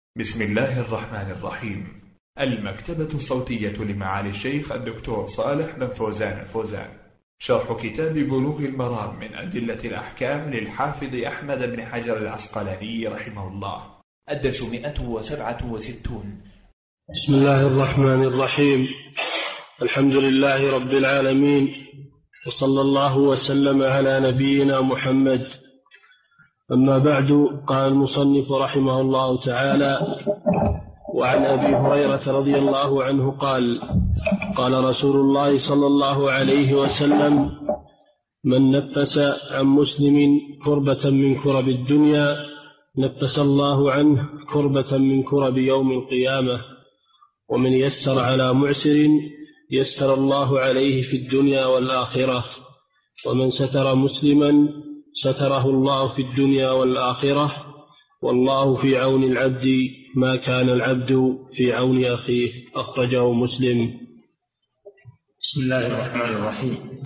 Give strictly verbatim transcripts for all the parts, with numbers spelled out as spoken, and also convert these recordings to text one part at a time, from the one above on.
بسم الله الرحمن الرحيم. المكتبة الصوتية لمعالي الشيخ الدكتور صالح بن فوزان الفوزان، شرح كتاب بلوغ المرام من أدلة الأحكام للحافظ أحمد بن حجر العسقلاني رحمه الله، الدرس مئة وسبعة وستون. بسم الله الرحمن الرحيم. الحمد لله رب العالمين، وصلى الله وسلم على نبينا محمد. أما بعد، قال المصنف رحمه الله تعالى: وعن أبي هريرة رضي الله عنه قال: قال رسول الله صلى الله عليه وسلم: من نفس عن مسلم كربة من كرب الدنيا نفس الله عنه كربة من كرب يوم القيامة، ومن يسر على معسر يسر الله عليه في الدنيا والآخرة، ومن ستر مسلما ستره الله في الدنيا والآخرة، والله في عون العبد ما كان العبد في عون أخيه. أخرجه مسلم. بسم الله الرحمن الرحيم.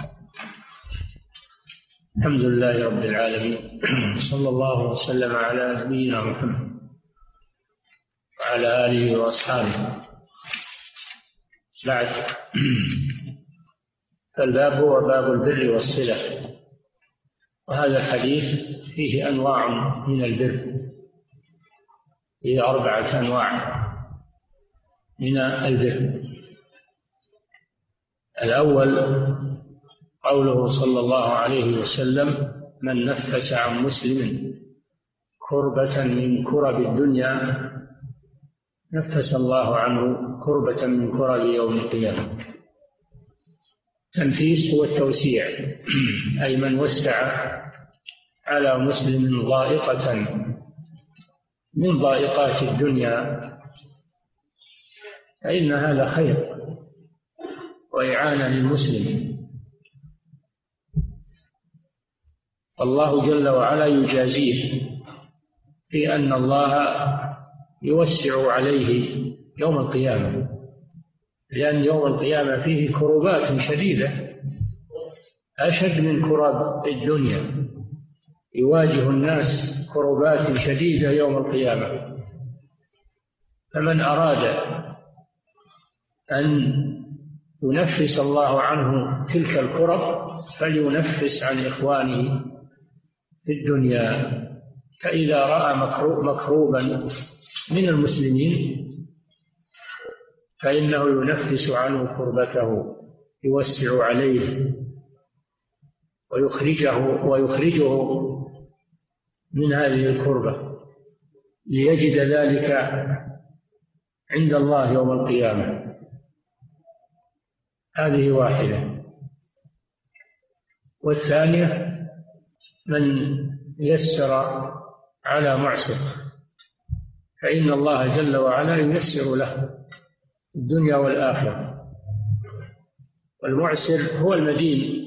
الحمد لله رب العالمين، صلى الله وسلم على نبينا محمد وعلى آله وأصحابه. بعد، فالباب هو باب البر والصلة، وهذا الحديث فيه أنواع من البر، فيه أربعة أنواع من البر. الأول قوله صلى الله عليه وسلم: من نفس عن مسلم كربة من كرب الدنيا نفس الله عنه كربة من كرب يوم القيامة. التنفيس هو التوسيع، أي من وسع على مسلم ضائقة من ضائقات الدنيا، فإن هذا خير وإعانة للمسلم. الله جل وعلا يجازيه في أن الله يوسع عليه يوم القيامة، لأن يوم القيامة فيه كربات شديدة أشد من كرب الدنيا، يواجه الناس كربات شديدة يوم القيامة. فمن أراد أن ينفس الله عنه تلك الكرب فلينفس عن إخوانه في الدنيا، فإذا رأى مكروبا من المسلمين فإنه ينفس عنه كربته، يوسع عليه ويخرجه ويخرجه من هذه الكربة ليجد ذلك عند الله يوم القيامة. هذه واحدة. والثانية: من يسر على معسر فإن الله جل وعلا ييسر له الدنيا والآخرة. والمعسر هو المدين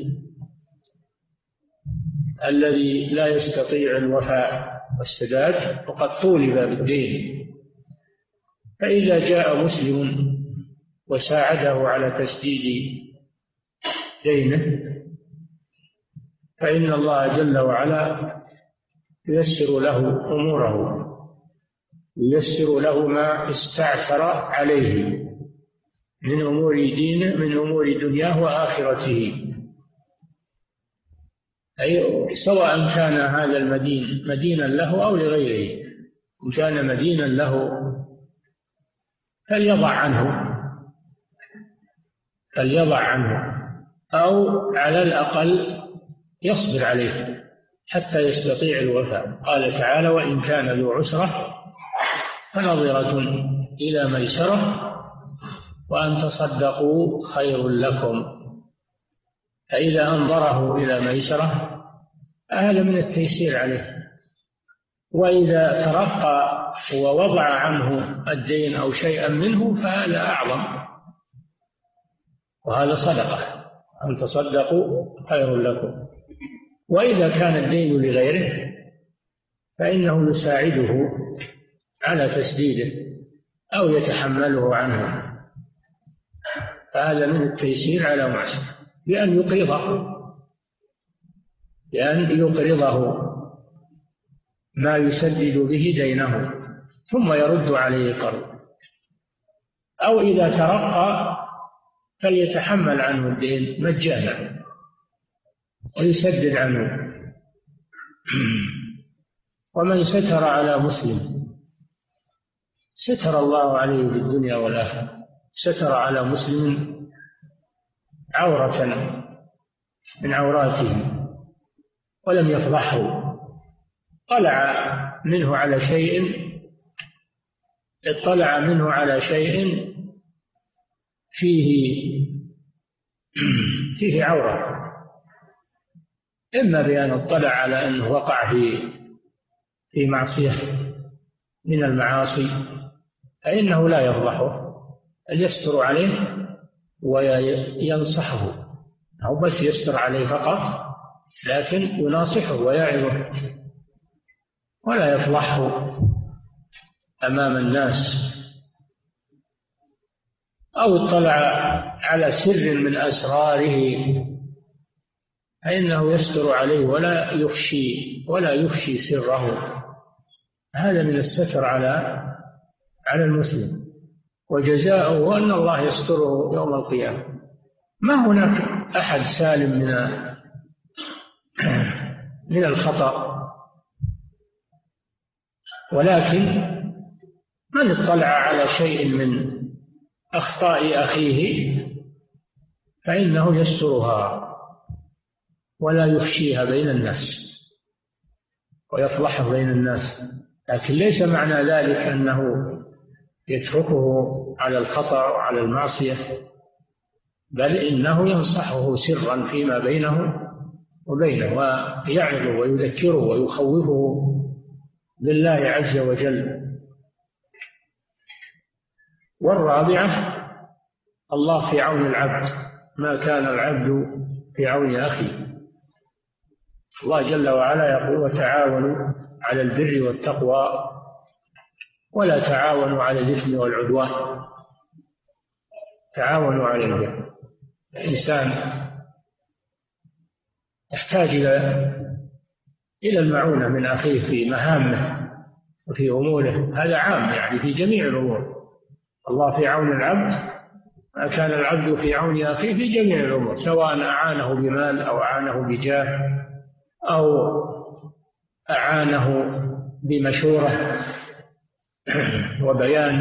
الذي لا يستطيع الوفاء والسداد وقد طولب بالدين، فإذا جاء مسلم وساعده على تسديد دينه فإن الله جل وعلا ييسر له أموره، ييسر له ما استعسر عليه من أمور دينه، من أمور دنياه وآخرته. أي سواء كان هذا المدين مدينا له أو لغيره، إن كان مدينا له فليضع عنه فليضع عنه أو على الأقل يصبر عليه حتى يستطيع الوفاء. قال تعالى: وإن كان ذو عسرة فنظرة إلى ميسرة وأن تصدقوا خير لكم. فإذا أنظره إلى ميسرة هذا من التيسير عليه، وإذا ترقى ووضع عنه الدين أو شيئا منه فهذا أعظم، وهذا صدقة. أن تصدقوا خير لكم. وإذا كان الدين لغيره فإنه يساعده على تسديده أو يتحمله عنه، فهذا من التيسير على معسر، بأن يقرضه بأن يقرضه ما يسدد به دينه. ثم يرد عليه قرض، أو إذا ترقى فليتحمل عنه الدين مجانا ويسدد عنه. ومن ستر على مسلم ستر الله عليه في الدنيا والآخرة. ستر على مسلم عورة من عوراته ولم يفضحه، طلع منه على شيء اطلع منه على شيء فيه فيه عورة، إما بأن اطلع على أنه وقع في في معصية من المعاصي فإنه لا يفضحه، بل يستر عليه وينصحه، أو بس يستر عليه فقط لكن يناصحه ويعظه ولا يفضحه أمام الناس. أو اطلع على سر من أسراره فإنه يستر عليه ولا يفشي ولا يفشي سره. هذا من الستر على على المسلم، وجزاؤه أن الله يستره يوم القيامة. ما هناك أحد سالم من من الخطأ، ولكن من اطلع على شيء من أخطاء أخيه فإنه يسترها ولا يفشيها بين الناس ويفضحها بين الناس، لكن ليس معنى ذلك أنه يتركه على الخطأ وعلى المعصية، بل إنه ينصحه سرا فيما بينه وبينه ويعظه ويذكره ويخوفه بالله عز وجل. والرابعة الله في عون العبد ما كان العبد في عون أخيه. الله جل وعلا يقول: وتعاونوا على البر والتقوى ولا تعاونوا على الإثم والعدوان. تعاونوا على البر. الإنسان يحتاج إلى إلى المعونة من أخيه في مهامه وفي أموره، هذا عام يعني في جميع الأمور. الله في عون العبد ما كان العبد في عون أخيه في جميع الأمور، سواء أعانه بمال أو أعانه بجاه أو أعانه بمشورة وبيان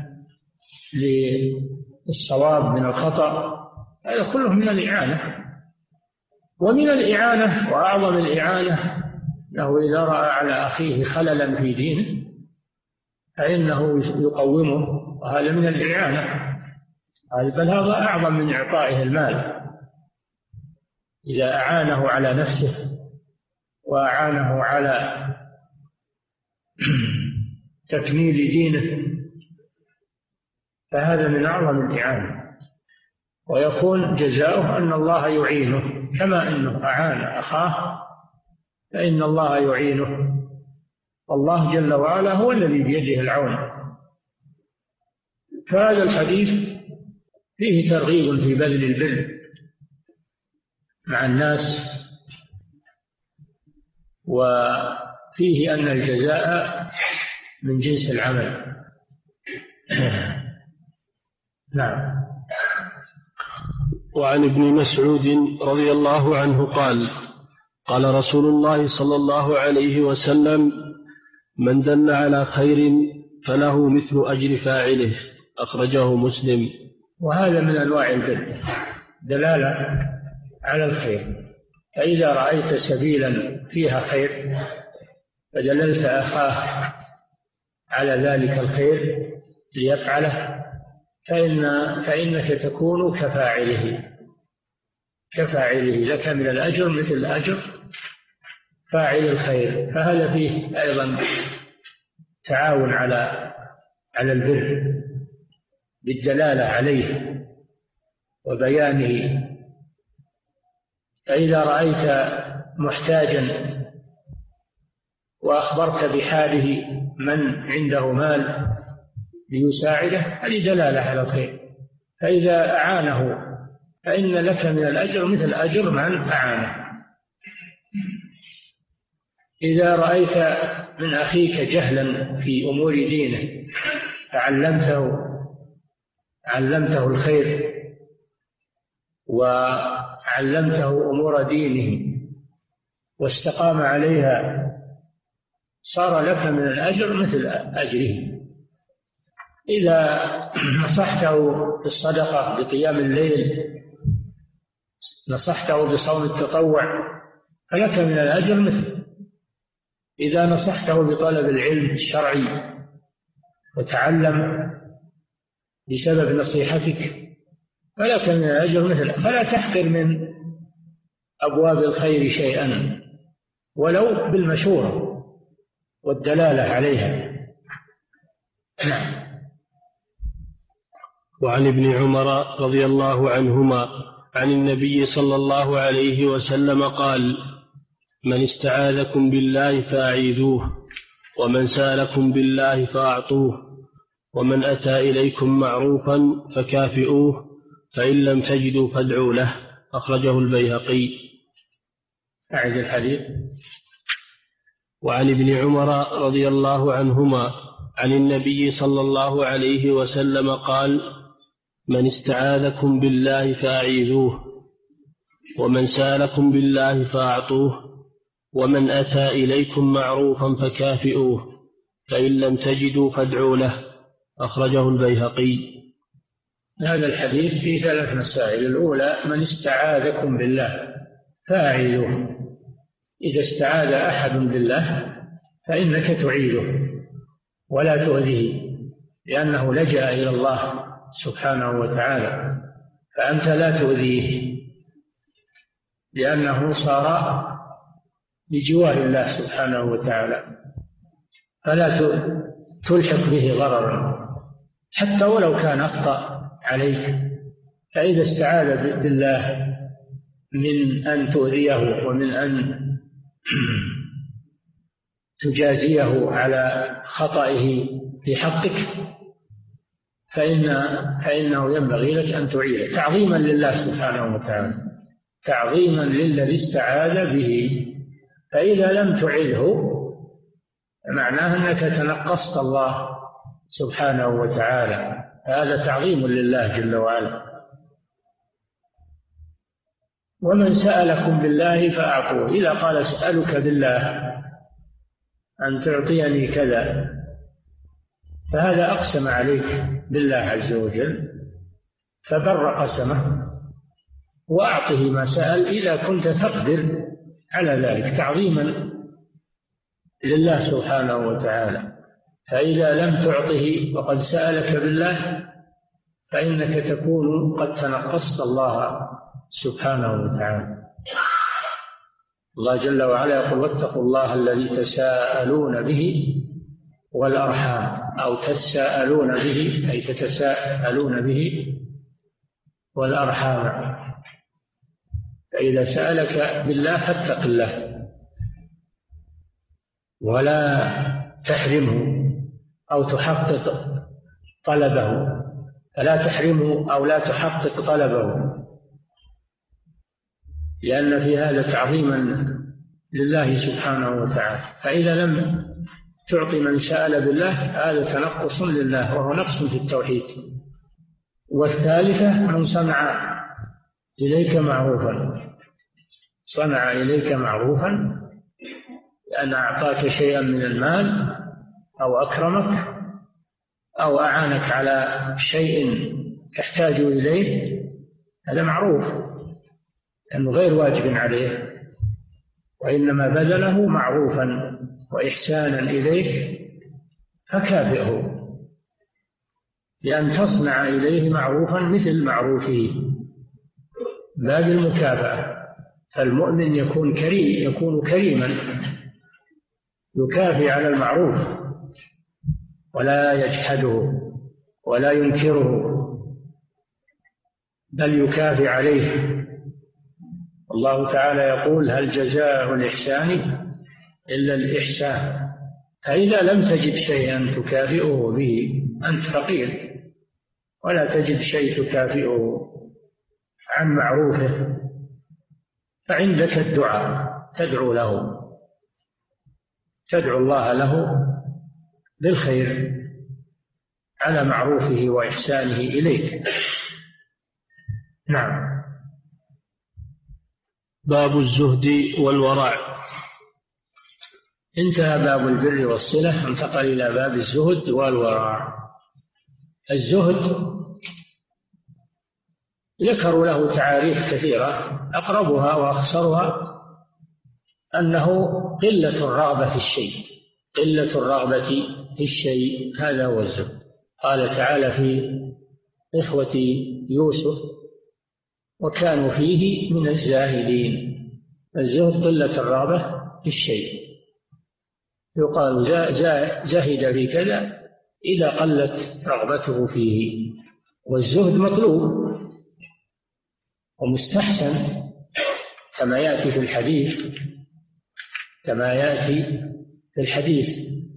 للصواب من الخطأ، هذا كله من الإعانة. ومن الإعانة وأعظم الإعانة أنه إذا رأى على أخيه خللا في دينه فإنه يقومه، وهذا من الإعانة، بل هذا أعظم من إعطائه المال. إذا أعانه على نفسه وأعانه على تكميل دينه فهذا من أعظم الإعانة، ويكون جزاؤه أن الله يعينه كما أنه أعان أخاه فإن الله يعينه. الله جل وعلا هو الذي بيده العون. فهذا الحديث فيه ترغيب في بذل البر مع الناس، وفيه أن الجزاء من جنس العمل. نعم. وعن ابن مسعود رضي الله عنه قال: قال رسول الله صلى الله عليه وسلم: من دل على خير فله مثل أجر فاعله. أخرجه مسلم. وهذا من أنواع البر، دلالة على الخير. فإذا رأيت سبيلا فيها خير فدللت أخاه على ذلك الخير ليفعله فإن فإنك تكون كفاعله كفاعله لك من الأجر مثل أجر فاعل الخير. فهذا فيه أيضا تعاون على على البر بالدلالة عليه وبيانه. فإذا رأيت محتاجا وأخبرت بحاله من عنده مال ليساعده هذه دلالة على الخير. فإذا أعانه فإن لك من الأجر مثل أجر من أعانه. إذا رأيت من أخيك جهلا في أمور دينه فعلمته علمته الخير وعلمته أمور دينه واستقام عليها صار لك من الأجر مثل أجره. إذا نصحته بالصدقة بقيام الليل، نصحته بصوم التطوع، فلك من الأجر مثل. إذا نصحته بطلب العلم الشرعي وتعلم بسبب نصيحتك فلك من الأجر مثل. فلا تحقر من أبواب الخير شيئا ولو بالمشورة والدلالة عليها. نعم. وعن ابن عمر رضي الله عنهما عن النبي صلى الله عليه وسلم قال: من استعاذكم بالله فأعيذوه، ومن سألكم بالله فأعطوه، ومن أتى إليكم معروفا فكافئوه، فإن لم تجدوا فادعوا له. أخرجه البيهقي. أعد الحديث. وعن ابن عمر رضي الله عنهما عن النبي صلى الله عليه وسلم قال: من استعاذكم بالله فأعيذوه، ومن سألكم بالله فأعطوه، ومن أتى إليكم معروفا فكافئوه، فإن لم تجدوا فادعوا له. أخرجه البيهقي. هذا الحديث فيه ثلاث مسائل. الأولى: من استعاذكم بالله فأعيذوه. إذا استعاذ أحد بالله فإنك تعيذه ولا تؤذيه، لأنه لجأ إلى الله سبحانه وتعالى، فأنت لا تؤذيه لأنه صار بجوار الله سبحانه وتعالى، فلا تلحق به ضررا حتى ولو كان أخطأ عليك. فإذا استعاذ بالله من أن تؤذيه ومن أن تجازيه على خطئه في حقك فإن فإنه ينبغي لك أن تعينه تعظيما لله سبحانه وتعالى، تعظيما للذي استعاذ به. فإذا لم تعذه معناه أنك تنقصت الله سبحانه وتعالى، هذا تعظيم لله جل وعلا. ومن سألكم بالله فأعطوه. إذا قال: أسألك بالله أن تعطيني كذا، فهذا أقسم عليك بالله عز وجل، فبر قسمه وأعطه ما سأل إذا كنت تقدر على ذلك تعظيما لله سبحانه وتعالى. فإذا لم تعطه وقد سألك بالله فإنك تكون قد تنقصت الله سبحانه وتعالى. الله جل وعلا يقول: واتقوا الله الذي تساءلون به والأرحام، أو تساءلون به أي تتساءلون به والأرحام. فإذا سألك بالله فاتق الله ولا تحرمه أو تحقق طلبه، فلا تحرمه أو لا تحقق طلبه، لأن في هذا تعظيما لله سبحانه وتعالى. فإذا لم تعطي من سأل بالله هذا تنقص لله وهو نقص في التوحيد. والثالثة: من صنع إليك معروفا، صنع إليك معروفا لأن أعطاك شيئا من المال أو أكرمك أو أعانك على شيء تحتاج إليه، هذا معروف لأنه غير واجب عليه، وإنما بذله معروفا وإحسانا إليه، فكافئه بأن تصنع إليه معروفا مثل معروفه باب المكافأة. فالمؤمن يكون كريم يكون كريما يكافئ على المعروف ولا يجحده ولا ينكره، بل يكافئ عليه. الله تعالى يقول: هل جزاء الإحسان إلا الإحسان. فإذا لم تجد شيئا تكافئه به، أنت فقير ولا تجد شيء تكافئه عن معروفه، فعندك الدعاء تدعو له تدعو الله له بالخير على معروفه وإحسانه إليك. نعم. باب الزهد والورع. انتهى باب البر والصلة، انتقل إلى باب الزهد والورع. الزهد ذكروا له تعاريف كثيرة، أقربها وأخصرها أنه قلة الرغبة في الشيء، قلة الرغبة في الشيء، هذا هو الزهد. قال تعالى في إخوة يوسف: وكانوا فيه من الزاهدين. الزهد قلة الرغبة في الشيء، يقال زاهد في كذا إذا قلت رغبته فيه. والزهد مطلوب ومستحسن كما يأتي في الحديث، كما يأتي في الحديث.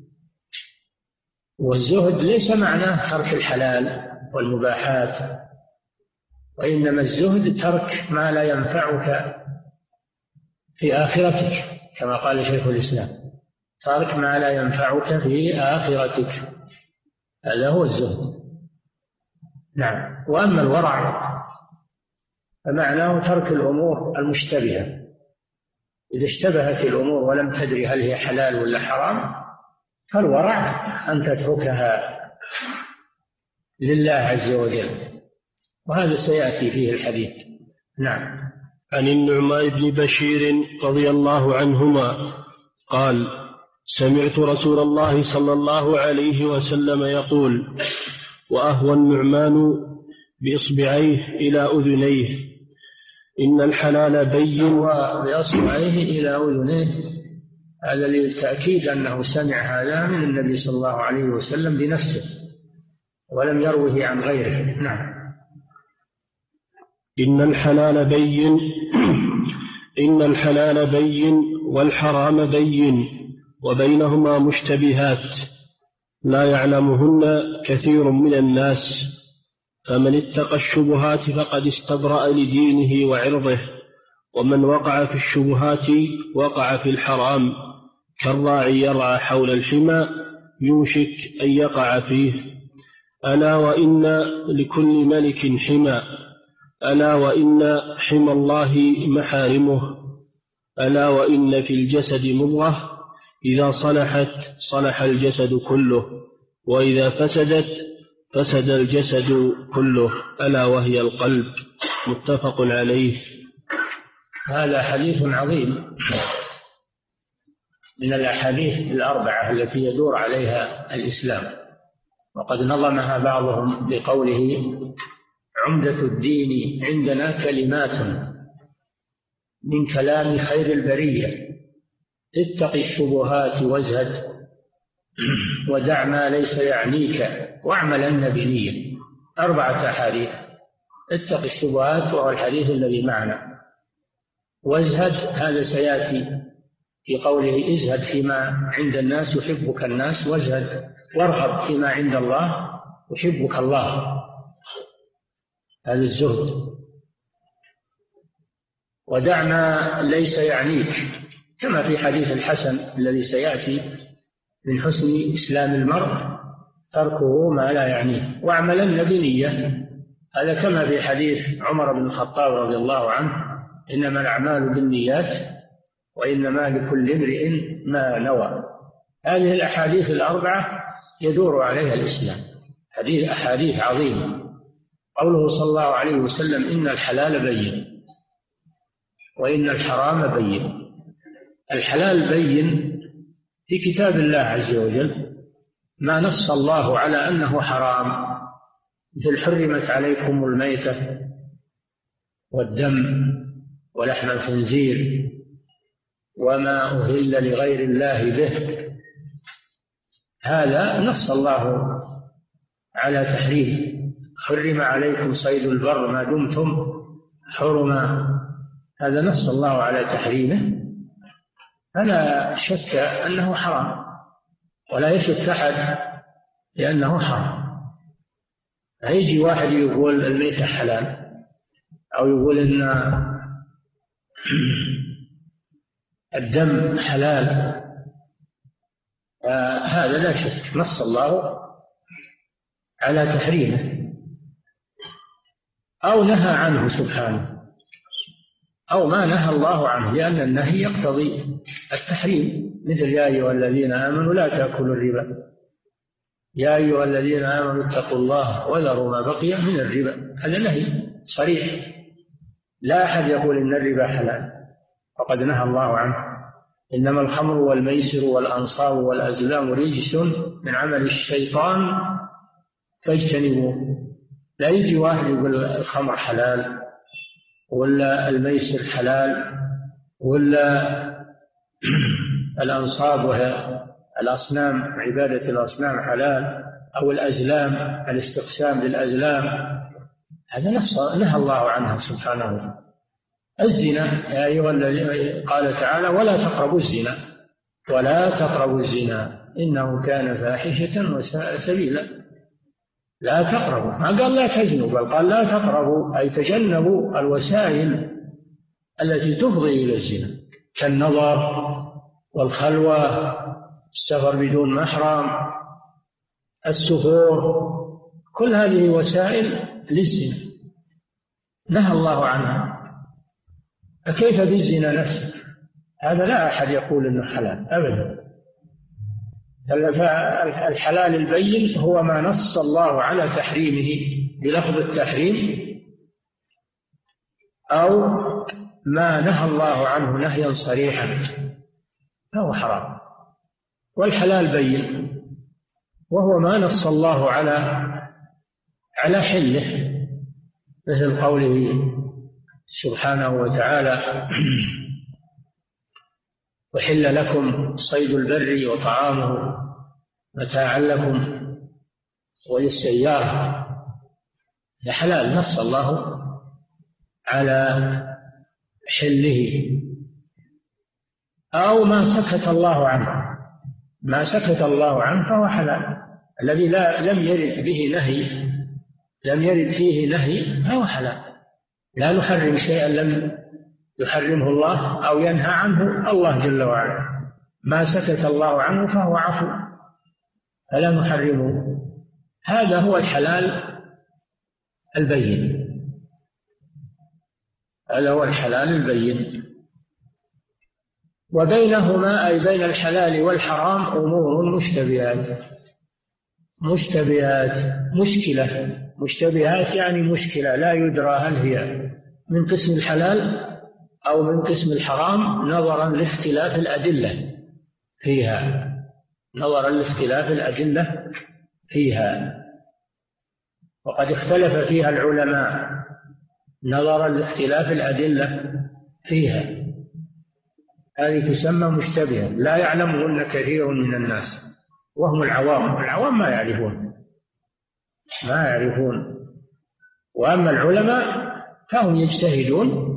والزهد ليس معناه ترك الحلال والمباحات، وإنما الزهد ترك ما لا ينفعك في آخرتك، كما قال شيخ الإسلام: ترك ما لا ينفعك في آخرتك، هذا هو الزهد. نعم. وأما الورع فمعناه ترك الأمور المشتبهة. إذا اشتبهت الأمور ولم تدري هل هي حلال ولا حرام، فالورع أن تتركها لله عز وجل، وهذا سيأتي فيه الحديث. نعم. عن النعمان بن بشير رضي الله عنهما قال: سمعت رسول الله صلى الله عليه وسلم يقول: وأهوى النعمان بإصبعيه إلى أذنيه إن الحلال بين. وبإصبعيه إلى أذنيه، هذا للتأكيد أنه سمع هذا من النبي صلى الله عليه وسلم بنفسه ولم يروه عن غيره. نعم. إن الحلال بين إن الحلال بين والحرام بين وبينهما مشتبهات لا يعلمهن كثير من الناس، فمن اتقى الشبهات فقد استبرأ لدينه وعرضه، ومن وقع في الشبهات وقع في الحرام، كالراعي يرعى حول الحمى يوشك أن يقع فيه. ألا وإن لكل ملك حمى، ألا وإن حمى الله محارمه، ألا وإن في الجسد مضغة إذا صلحت صلح الجسد كله، وإذا فسدت فسد الجسد كله، ألا وهي القلب. متفق عليه. هذا حديث عظيم من الأحاديث الأربعة التي يدور عليها الإسلام، وقد نظمها بعضهم بقوله: عمدة الدين عندنا كلمات من كلام خير البرية، اتق الشبهات وازهد، ودع ما ليس يعنيك، واعملن بنية. أربعة أحاديث: اتق الشبهات وهو الحديث الذي معنا، وازهد هذا سيأتي في قوله: ازهد فيما عند الناس يحبك الناس، وازهد وارغب فيما عند الله يحبك الله، هذا الزهد. ودع ما ليس يعنيك، كما في حديث الحسن الذي سيأتي: من حسن إسلام المرء تركه ما لا يعنيه، واعملن بنية، هذا كما في حديث عمر بن الخطاب رضي الله عنه: إنما الأعمال بالنيات وإنما لكل امرئ ما نوى. هذه الأحاديث الأربعة يدور عليها الإسلام، حديث أحاديث عظيمة. قوله صلى الله عليه وسلم: إن الحلال بين وإن الحرام بين. الحلال بين في كتاب الله عز وجل، ما نص الله على أنه حرام، مثل: حرمت عليكم الميتة والدم ولحم الخنزير وما أهل لغير الله به، هذا نص الله على تحريم. حرم عليكم صيد البر ما دمتم حرما، هذا نص الله على تحريمه، فلا شك أنه حرام، ولا يشك أحد لأنه حرام. هيجي واحد يقول الميتة حلال، أو يقول إن الدم حلال، آه هذا لا شك نص الله على تحريمه أو نهى عنه سبحانه، أو ما نهى الله عنه، لأن النهي يقتضي التحريم، مثل يا أيها الذين آمنوا لا تأكلوا الربا، يا أيها الذين آمنوا اتقوا الله وذروا ما بقي من الربا، هذا نهي صريح، لا أحد يقول إن الربا حلال، فقد نهى الله عنه. إنما الخمر والميسر والأنصاب والأزلام رجس من عمل الشيطان فاجتنبوه. لا يجي واحد يقول الخمر حلال ولا الميسر حلال ولا الأنصاب وهي الأصنام عبادة الأصنام حلال، أو الأزلام الاستقسام للأزلام، هذا نهى الله عنه سبحانه وتعالى. الزنا يا أيها الذين قال تعالى ولا تقربوا الزنا، ولا تقربوا الزنا إنه كان فاحشة وساء سبيلا. لا تقربوا، ما قال لا تزنوا، بل قال لا تقربوا، أي تجنبوا الوسائل التي تفضي إلى الزنا كالنظر والخلوة، السفر بدون محرم، السفور، كل هذه وسائل للزنا نهى الله عنها. فكيف بالزنا نفسه؟ هذا لا أحد يقول إنه حلال أبدا. الحلال البين هو ما نص الله على تحريمه بلفظ التحريم، أو ما نهى الله عنه نهيا صريحا فهو حرام. والحلال بين وهو ما نص الله على على حله، مثل قوله سبحانه وتعالى وحل لكم صيد البر وطعامه متاعا لكم وللسيارة، ده حلال نص الله على حله. أو ما سكت الله عنه، ما سكت الله عنه فهو حلال، الذي لا لم يرد به نهي، لم يرد فيه نهي فهو حلال. لا نحرم شيئا لم يحرمه الله أو ينهى عنه الله جل وعلا. ما سكت الله عنه فهو عفو فلا نحرمه. هذا هو الحلال البين، هذا هو الحلال البين. وبينهما أي بين الحلال والحرام أمور مشتبهات، مشتبهات مشكلة، مشتبهات يعني مشكلة لا يدرى هل هي من قسم الحلال أو من قسم الحرام، نظرا لاختلاف الأدلة فيها، نظرا لاختلاف الأدلة فيها. وقد اختلف فيها العلماء نظرا لاختلاف الأدلة فيها، هذه تسمى مشتبهة لا يعلمهن كثير من الناس وهم العوام. العوام ما يعرفون ما يعرفون وأما العلماء فهم يجتهدون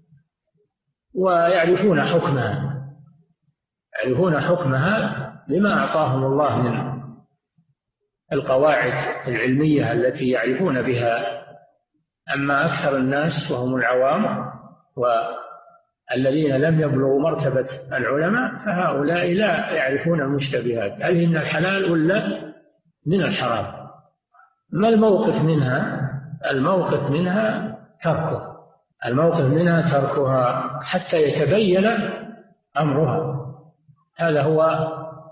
ويعرفون حكمها، يعرفون حكمها بما أعطاهم الله من القواعد العلمية التي يعرفون بها. أما أكثر الناس وهم العوام والذين لم يبلغوا مرتبة العلماء فهؤلاء لا يعرفون المشتبهات، هل هي من الحلال ولا من الحرام. ما الموقف منها؟ الموقف منها تركه، الموقف منها تركها حتى يتبين أمرها. هذا هو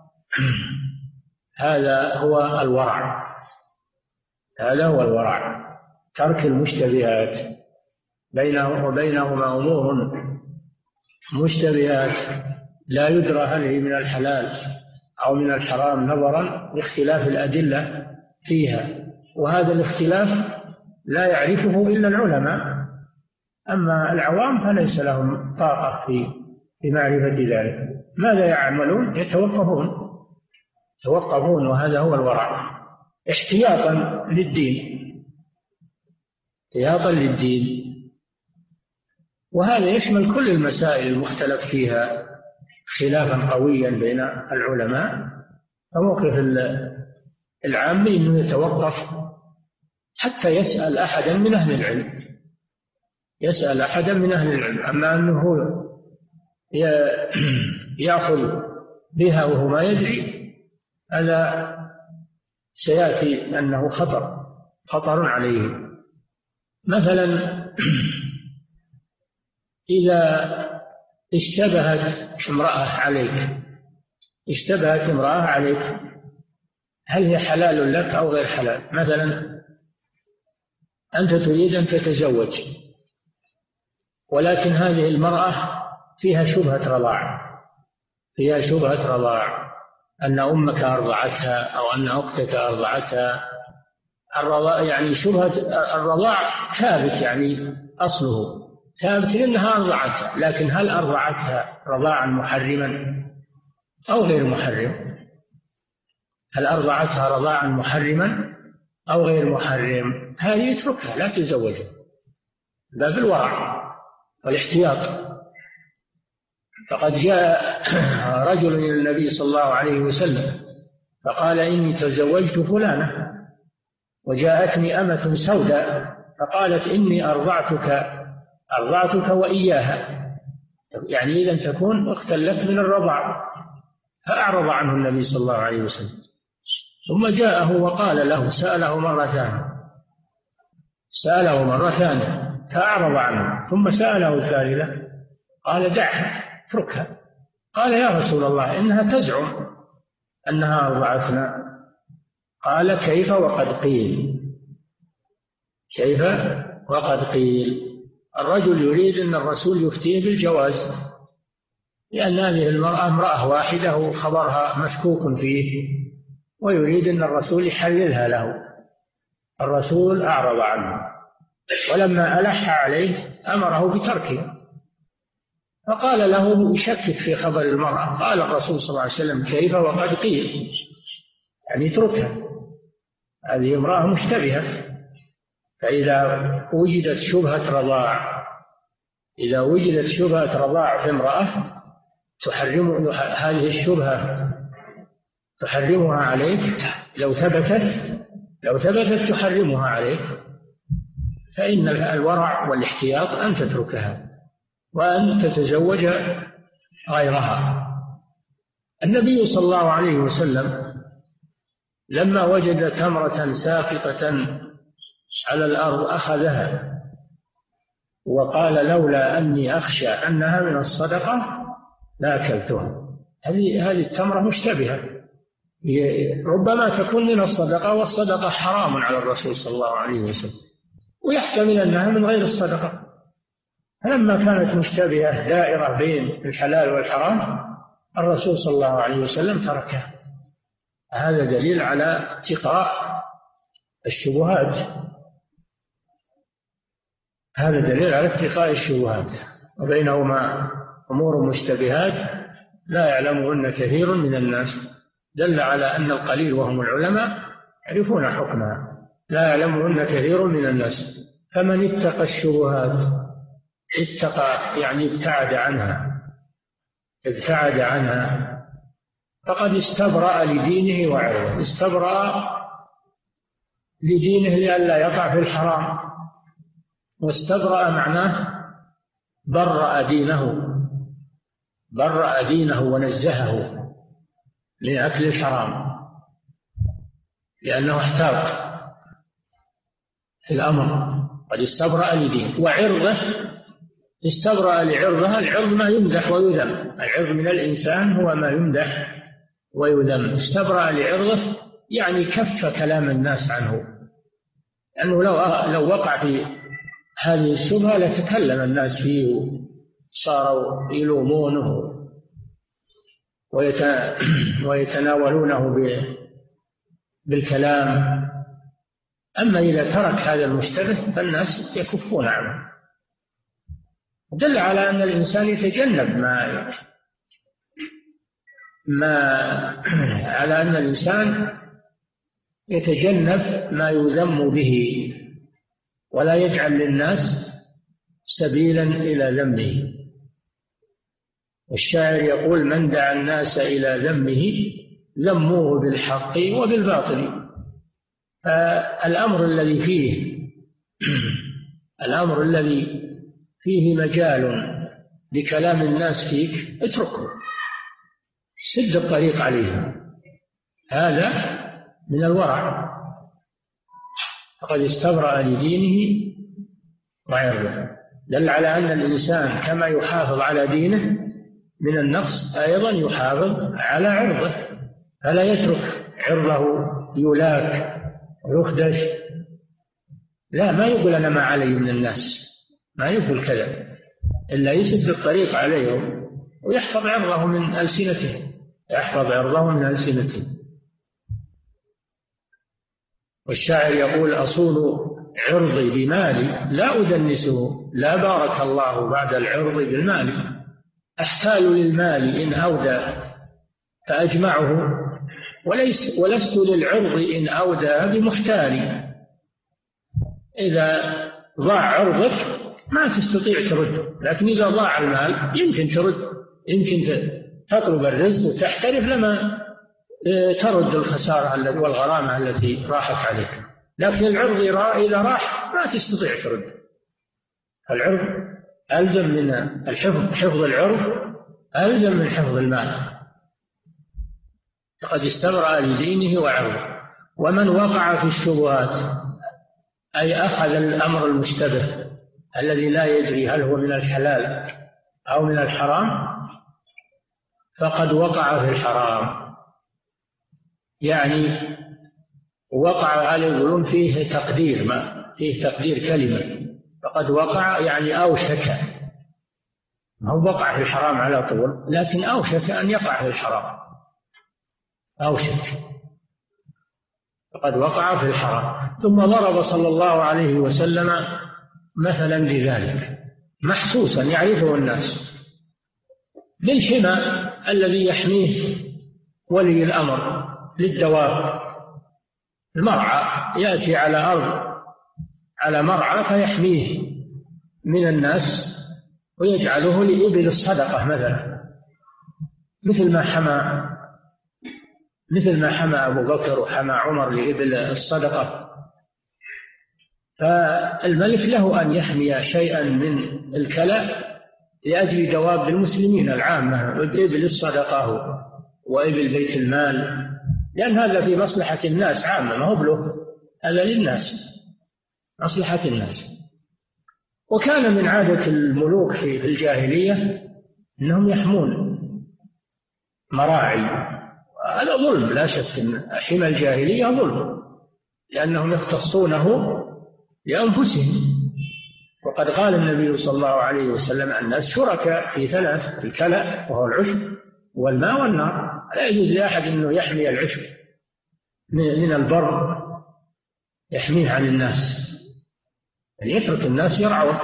هذا هو الورع، هذا هو الورع، ترك المشتبهات. بينه وبينهما أمور مشتبهات لا يدرى هل هي من الحلال أو من الحرام نظرا لاختلاف الأدلة فيها، وهذا الاختلاف لا يعرفه إلا العلماء، أما العوام فليس لهم طاقة في في معرفة ذلك. ماذا يعملون؟ يتوقفون يتوقفون وهذا هو الورع، احتياطا للدين، احتياطا للدين. وهذا يشمل كل المسائل المختلف فيها خلافا قويا بين العلماء. فموقف العامي أنه يتوقف حتى يسأل أحدا من أهل العلم، يسأل أحدا من أهل العلم. أما أنه يأخذ بها وهو ما يدري هذا سيأتي أنه خطر خطر عليه. مثلا إذا اشتبهت امرأة عليك اشتبهت امرأة عليك هل هي حلال لك أو غير حلال؟ مثلا أنت تريد أن تتزوج، ولكن هذه المرأة فيها شبهة رضاع فيها شبهة رضاع أن أمك أرضعتها أو أن أختك أرضعتها. الرضاع يعني شبهة الرضاع ثابت، يعني أصله ثابت لأنها أرضعتها، لكن هل أرضعتها رضاعا محرما أو غير محرم؟ هل أرضعتها رضاعا محرما أو غير محرم؟ هذه يتركها لا تزوجها، باب الورع والاحتياط. فقد جاء رجل إلى النبي صلى الله عليه وسلم فقال إني تزوجت فلانة وجاءتني أمة سوداء فقالت إني أرضعتك أرضعتك وإياها، يعني إذا تكون أختا لك من الرضاع. فأعرض عنه النبي صلى الله عليه وسلم، ثم جاءه وقال له سأله مرة ثانية سأله مرة ثانية فأعرض عنه، ثم سأله ثالثة قال دعها اتركها. قال يا رسول الله إنها تزعم أنها أرضعتنا. قال كيف وقد قيل كيف وقد قيل. الرجل يريد أن الرسول يفتيه بالجواز، لأن هذه المرأة امرأة واحدة وخبرها مشكوك فيه، ويريد أن الرسول يحللها له. الرسول أعرض عنه، ولما ألح عليه أمره بتركها. فقال له يشكك في خبر المرأة. قال الرسول صلى الله عليه وسلم كيف وقد قيل، يعني اتركها، هذه امرأة مشتبهة. فإذا وجدت شبهة رضاع إذا وجدت شبهة رضاع في امرأة تحرم هذه الشبهة تحرمها عليك، لو ثبتت لو ثبتت تحرمها عليك. فإن الورع والاحتياط أن تتركها وأن تتزوج غيرها. النبي صلى الله عليه وسلم لما وجد تمرة ساقطة على الأرض أخذها وقال لولا أني أخشى أنها من الصدقة لأكلتها. هذه هذه التمرة مشتبهة، ربما تكون من الصدقة، والصدقة حرام على الرسول صلى الله عليه وسلم، ويحتمل أنها من غير الصدقة. فلما كانت مشتبهة دائرة بين الحلال والحرام الرسول صلى الله عليه وسلم تركها. هذا دليل على اتقاء الشبهات هذا دليل على اتقاء الشبهات وبينهما أمور مشتبهات لا يعلمهن كثير من الناس، دل على أن القليل وهم العلماء يعرفون حكمها، لا يعلمهن كثير من الناس. فمن اتقى الشبهات اتقى يعني ابتعد عنها ابتعد عنها فقد استبرأ لدينه وعرضه. استبرأ لدينه لئلا يقع في الحرام، واستبرأ معناه برأ دينه برأ دينه ونزهه من أكل الحرام، لأنه احتاط في الأمر. قد استبرأ لدينه وعرضه استبرأ لعرضها. العرض ما يمدح ويذم، العرض من الإنسان هو ما يمدح ويذم. استبرأ لعرضه يعني كف كلام الناس عنه، لأنه لو لو وقع في هذه الشبهة لتكلم الناس فيه وصاروا يلومونه ويتناولونه بالكلام. أما إذا ترك هذا المشتبه فالناس يكفون عنه. دل على أن الإنسان يتجنب ما ما على أن الإنسان يتجنب ما يذم به ولا يجعل للناس سبيلا إلى ذمه. والشاعر يقول من دعا الناس إلى ذمه ذموه بالحق وبالباطل. فالأمر الذي فيه الأمر الذي فيه مجال لكلام الناس فيك اتركه، سد الطريق عليهم. هذا من الورع، فقد استبرأ لدينه وعرضه. دل على أن الإنسان كما يحافظ على دينه من النقص أيضا يحافظ على عرضه، فلا يترك عرضه يلاك ويخدش. لا، ما يقول أنا ما علي من الناس، ما يقول كذا، إلا يسد الطريق عليهم ويحفظ عرضه من ألسنتهم، يحفظ عرضه من ألسنتهم. والشاعر يقول: أصون عرضي بمالي لا أدنسه، لا بارك الله بعد العرض بالمال. أحتال للمال إن أودى فأجمعه، وليس ولست للعرض إن أودى بمحتال. إذا ضاع عرضك ما تستطيع ترد، لكن إذا ضاع المال يمكن ترد، يمكن تطلب الرزق وتحترف لما ترد الخسارة والغرامة التي راحت عليك. لكن العرض إذا راح ما تستطيع ترد. العرض ألزم من الحفظ، حفظ العرض ألزم من حفظ المال. فقد استبرأ لدينه وعرضه. ومن وقع في الشبهات، أي أخذ الأمر المشتبه الذي لا يدري هل هو من الحلال أو من الحرام، فقد وقع في الحرام. يعني وقع، هل يقولون فيه تقدير، ما فيه تقدير كلمة، فقد وقع يعني أوشك، هو وقع في الحرام على طول، لكن أوشك أن يقع في الحرام، أوشك، فقد وقع في الحرام. ثم ضرب صلى الله عليه وسلم مثلا لذلك محسوسا يعرفه الناس، بالحمى الذي يحميه ولي الأمر للدواب. المرعى يأتي على أرض، على مرعى فيحميه من الناس ويجعله لإبل الصدقة مثلا، مثل ما حمى مثل ما حمى أبو بكر وحمى عمر لإبل الصدقة. فالملك له أن يحمي شيئا من الكلى لأجل دواب المسلمين العامة، إبل الصدقة وإبل بيت المال، لأن هذا في مصلحة الناس عامة، ما هو بله، هذا للناس، مصلحة الناس. وكان من عادة الملوك في الجاهلية أنهم يحمون مراعي، هذا ظلم لا شك، أن حمى الجاهلية ظلم، لأنهم يختصونه لأنفسهم. وقد قال النبي صلى الله عليه وسلم: الناس شركاء في ثلاث: الكلى وهو العشب، والماء والنار. لا يجوز لأحد أنه يحمي العشب من البر، يحميه عن الناس، يعني يترك الناس يرعوه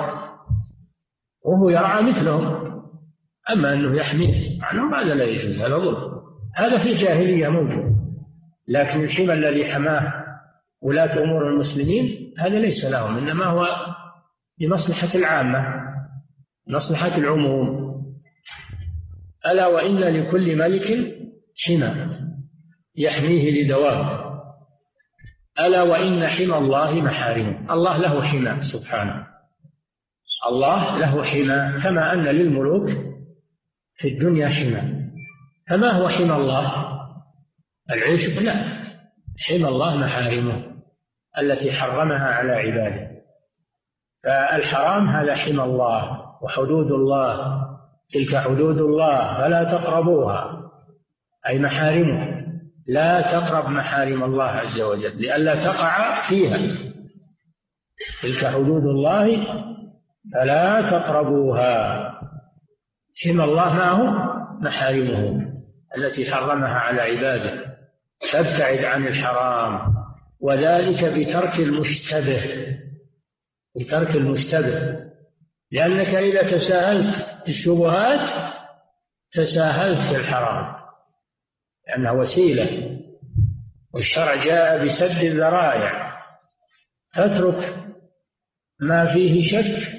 وهو يرعى مثلهم، أما أنه يحميه عنهم هذا لا يجوز، هذا ظلم. هذا في الجاهلية موجود، لكن الحمى الذي حماه ولاة أمور المسلمين هذا ليس لهم، إنما هو لمصلحة العامة، مصلحة العموم. ألا وإن لكل ملك حمى يحميه لدواب، ألا وإن حمى الله محارم. الله له حمى سبحانه، الله له حمى، كما أن للملوك في الدنيا حمى. فما هو حمى الله؟ العشب؟ لا، حمى الله محارمه التي حرمها على عباده. فالحرام هذا حمى الله وحدود الله، تلك حدود الله فلا تقربوها، أي محارمه، لا تقرب محارم الله عز وجل لئلا تقع فيها. تلك حدود الله فلا تقربوها. حمى الله ما هو؟ محارمه التي حرمها على عباده، فابتعد عن الحرام، وذلك بترك المشتبه، بترك المشتبه، لأنك إذا تساهلت الشبهات تساهلت في الحرام، لأنها وسيلة، والشرع جاء بسد الذرائع. فاترك ما فيه شك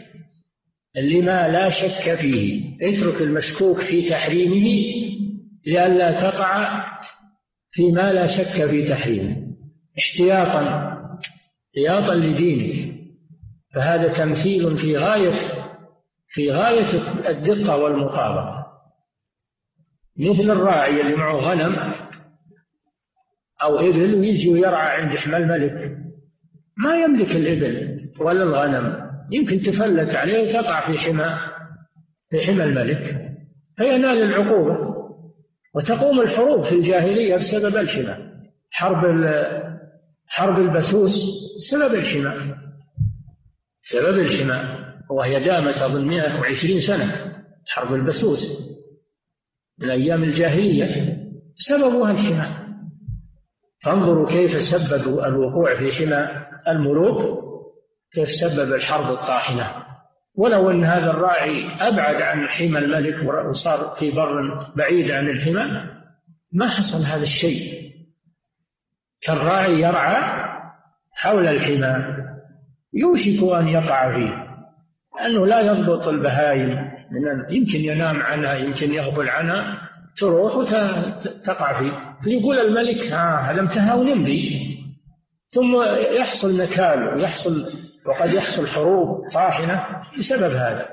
لما لا شك فيه، اترك المشكوك في تحريمه لئلا تقع فيما لا شك في تحريمه، احتياطا احتياطا لدينك. فهذا تمثيل في غاية في غاية الدقة والمطابقة، مثل الراعي اللي معه غنم أو إبل ويجي ويرعى عند حمى الملك، ما يملك الإبل ولا الغنم، يمكن تفلت عليه وتقع في حمى في حمى الملك فينال العقوبة. وتقوم الحروب في الجاهلية بسبب الحمى، حرب حرب البسوس سبب الحمى، سبب الحمى، وهي دامت أظن مئة وعشرين سنة، حرب البسوس من أيام الجاهلية سببها الحمى. فانظروا كيف سبب الوقوع في حمى الملوك، كيف سبب الحرب الطاحنة. ولو أن هذا الراعي أبعد عن حمى الملك وصار في بر بعيد عن الحمى ما حصل هذا الشيء. كالراعي يرعى حول الحمى يوشك أن يقع فيه، لأنه لا يضبط البهائم، من يمكن ينام عنها، يمكن يغفل عنها، تروح وتقع فيه، فيقول الملك ها لم تهاون بي، ثم يحصل نكال ويحصل وقد يحصل حروب طاحنة بسبب هذا.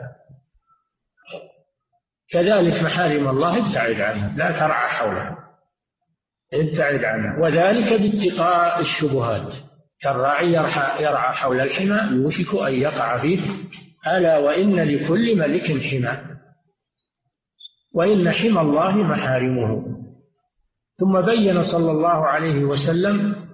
كذلك محارم الله ابتعد عنها، لا ترعى حولها، ابتعد عنها، وذلك باتقاء الشبهات. كالراعي يرعى حول الحمى يوشك أن يقع فيه، ألا وإن لكل ملك حمى وإن حمى الله محارمه. ثم بين صلى الله عليه وسلم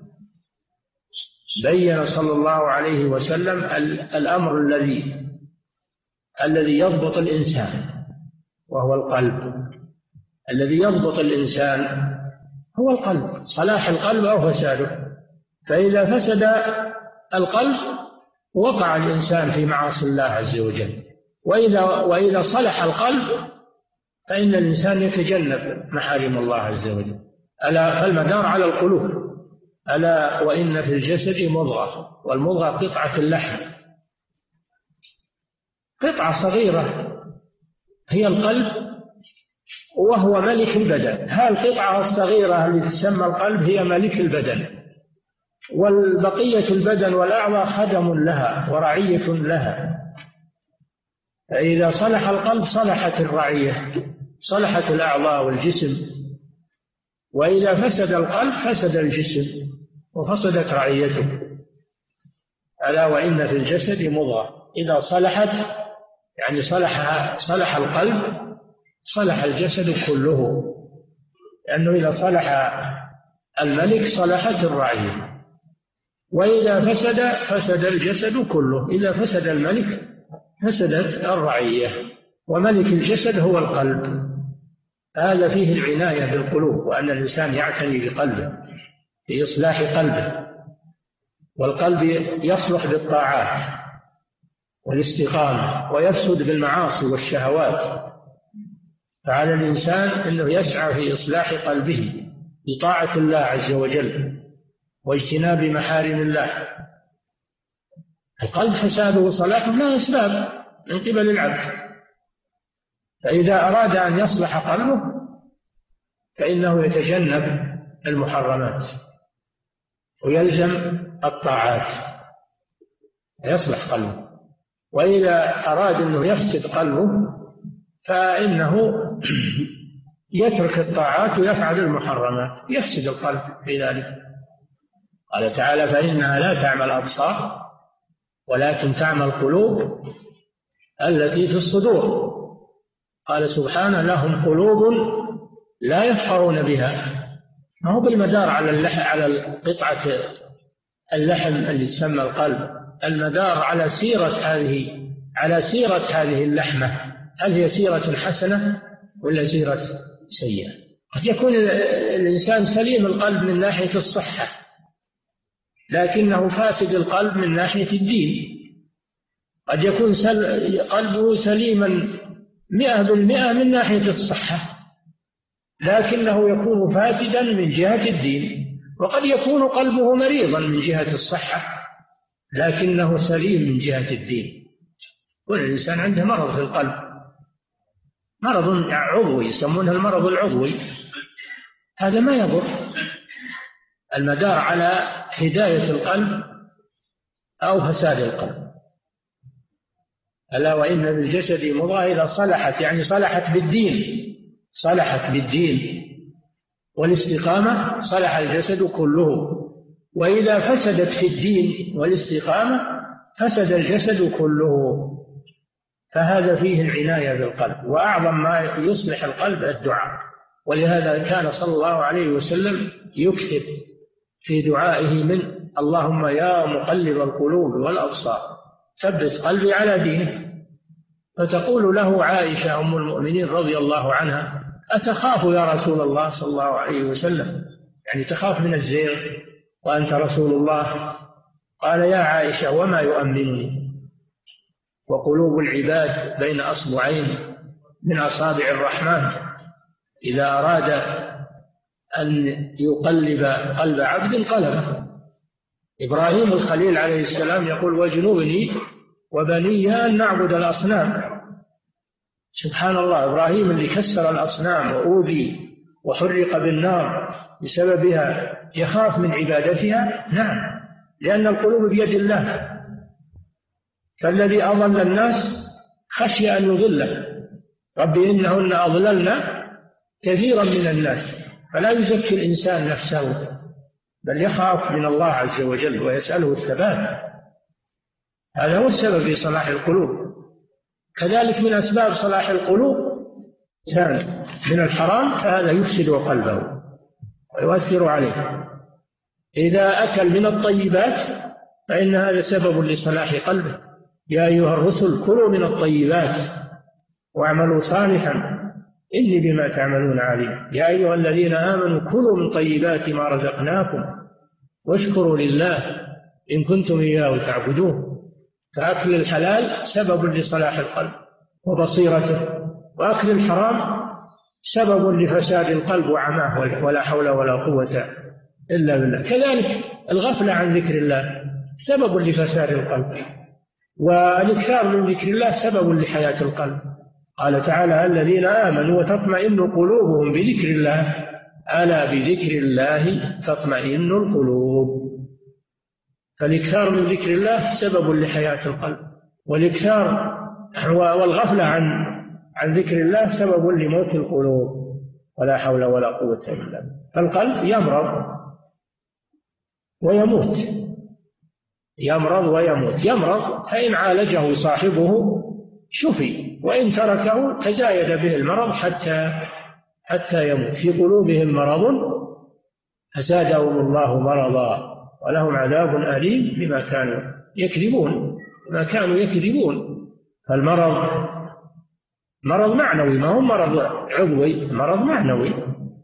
بين صلى الله عليه وسلم الأمر الذي الذي يضبط الإنسان، وهو القلب. الذي يضبط الإنسان هو القلب، صلاح القلب أو فساده. فإذا فسد القلب وقع الإنسان في معاصي الله عز وجل، وإذا وإذا صلح القلب فإن الإنسان يتجنب محارم الله عز وجل. ألا فالمدار على القلوب. ألا وإن في الجسد مضغة، والمضغة قطعة اللحم، قطعة صغيرة هي القلب، وهو ملك البدن. ها القطعة الصغيرة التي تسمى القلب هي ملك البدن، والبقية البدن والأعضاء خدم لها ورعية لها. فإذا صلح القلب صلحت الرعية، صلحت الأعضاء والجسم، وإذا فسد القلب فسد الجسم وفسدت رعيته. ألا وإن في الجسد مضغة إذا صلحت، يعني صلح صلح القلب صلح الجسد كله، لأنه إذا صلح الملك صلحت الرعية، وإذا فسد فسد الجسد كله. إذا فسد الملك فسدت الرعية، وملك الجسد هو القلب. هذا فيه العناية بالقلوب، وأن الإنسان يعتني بقلبه في إصلاح قلبه. والقلب يصلح بالطاعات والاستقامة، ويفسد بالمعاصي والشهوات. فعلى الإنسان أنه يسعى في إصلاح قلبه بطاعة الله عز وجل واجتناب محارم الله. القلب فساده وصلاحه لا أسباب من قبل العبد، فإذا أراد أن يصلح قلبه فإنه يتجنب المحرمات ويلزم الطاعات يصلح قلبه. وإذا أراد أنه يفسد قلبه فإنه يترك الطاعات ويفعل المحرمات، يفسد القلب في ذلك. قال تعالى: فإنها لا تعمى الأبصار ولكن تعمى القلوب التي في الصدور. قال سبحانه: لهم قلوب لا يفقهون بها. ما هو بالمدار على اللحم، على قطعة اللحم اللي تسمى القلب، المدار على سيرة هذه على سيرة هذه اللحمة، هل هي سيرة حسنة ولا سيرة سيئة؟ قد يكون الإنسان سليم القلب من ناحية الصحة، لكنه فاسد القلب من ناحية الدين. قد يكون قلبه سليما مئة بالمئة من ناحية الصحة، لكنه يكون فاسدا من جهة الدين. وقد يكون قلبه مريضا من جهة الصحة، لكنه سليم من جهة الدين. والإنسان عنده مرض في القلب، مرض عضوي يسمونه المرض العضوي، هذا ما يضر. المدار على هداية القلب أو فساد القلب. ألا وإن في الجسد مضغة إذا صلحت، يعني صلحت بالدين، صلحت بالدين والاستقامة صلح الجسد كله. وإذا فسدت في الدين والاستقامة فسد الجسد كله. فهذا فيه العناية بالقلب، وأعظم ما يصلح القلب الدعاء. ولهذا كان صلى الله عليه وسلم يكثر في دعائه من اللهم يا مقلب القلوب والأبصار ثبت قلبي على دينك. فتقول له عائشة أم المؤمنين رضي الله عنها أتخاف يا رسول الله صلى الله عليه وسلم، يعني تخاف من الزيغ وأنت رسول الله؟ قال يا عائشة وما يؤمنني؟ وقلوب العباد بين أصبعين من أصابع الرحمن، إذا أراد أن يقلب قلب عبد قلبه. إبراهيم الخليل عليه السلام يقول واجنبني وبني أن نعبد الأصنام. سبحان الله، إبراهيم اللي كسر الأصنام وأوذي وحرق بالنار بسببها يخاف من عبادتها؟ نعم، لأن القلوب بيد الله. فالذي أضل الناس خشي أن يضله، رب إنهن أضللن كثيرا من الناس. فلا يزكي الإنسان نفسه، بل يخاف من الله عز وجل ويسأله الثبات. هذا هو السبب في صلاح القلوب. كذلك من أسباب صلاح القلوب إنسان من الحرام فهذا يفسد قلبه ويؤثر عليه. إذا أكل من الطيبات فإن هذا سبب لصلاح قلبه. يا أيها الرسل كلوا من الطيبات واعملوا صالحا إني بما تعملون عليم. يا أيها الذين آمنوا كلوا من طيبات ما رزقناكم واشكروا لله إن كنتم إياه تعبدون. فأكل الحلال سبب لصلاح القلب وبصيرته، وأكل الحرام سبب لفساد القلب وعماه، ولا حول ولا قوة إلا بالله. كذلك الغفلة عن ذكر الله سبب لفساد القلب، والإكثار من ذكر الله سبب لحياة القلب. قال تعالى الذين آمنوا وتطمئن قلوبهم بذكر الله ألا بذكر الله تطمئن القلوب. فالإكثار من ذكر الله سبب لحياة القلب، والإكثار والغفلة عن عن ذكر الله سبب لموت القلوب، ولا حول ولا قوة إلا بالله. فالقلب يمرض ويموت، يمرض ويموت. يمرض فإن عالجه صاحبه شفي، وإن تركه تزايد به المرض حتى حتى يموت. في قلوبهم مرض فزادهم الله مرضا ولهم عذاب أليم بما كانوا يكذبون بما كانوا يكذبون. فالمرض مرض معنوي، ما هو مرض عضوي، مرض معنوي.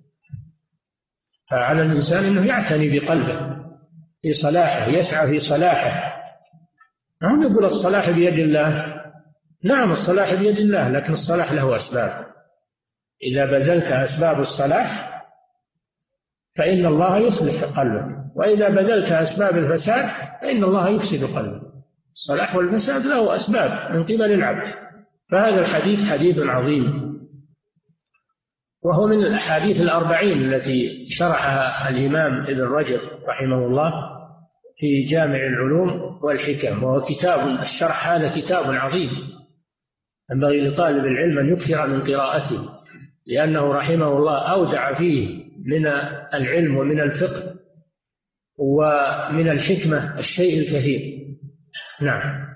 فعلى الإنسان أنه يعتني بقلبه في صلاحه، يسعى في صلاحه. هم يقول الصلاح بيد الله، نعم الصلاح بيد الله، لكن الصلاح له أسباب. إذا بذلت أسباب الصلاح فإن الله يصلح قلبك، وإذا بذلت أسباب الفساد فإن الله يفسد قلبك. الصلاح والفساد له أسباب من قبل العبد. فهذا الحديث حديث عظيم، وهو من الأحاديث الأربعين التي شرحها الإمام ابن رجب رحمه الله في جامع العلوم والحكم، وهو كتاب الشرح هذا كتاب عظيم ينبغي لطالب العلم أن يكثر من قراءته، لأنه رحمه الله أودع فيه من العلم ومن الفقه ومن الحكمة الشيء الكثير. نعم.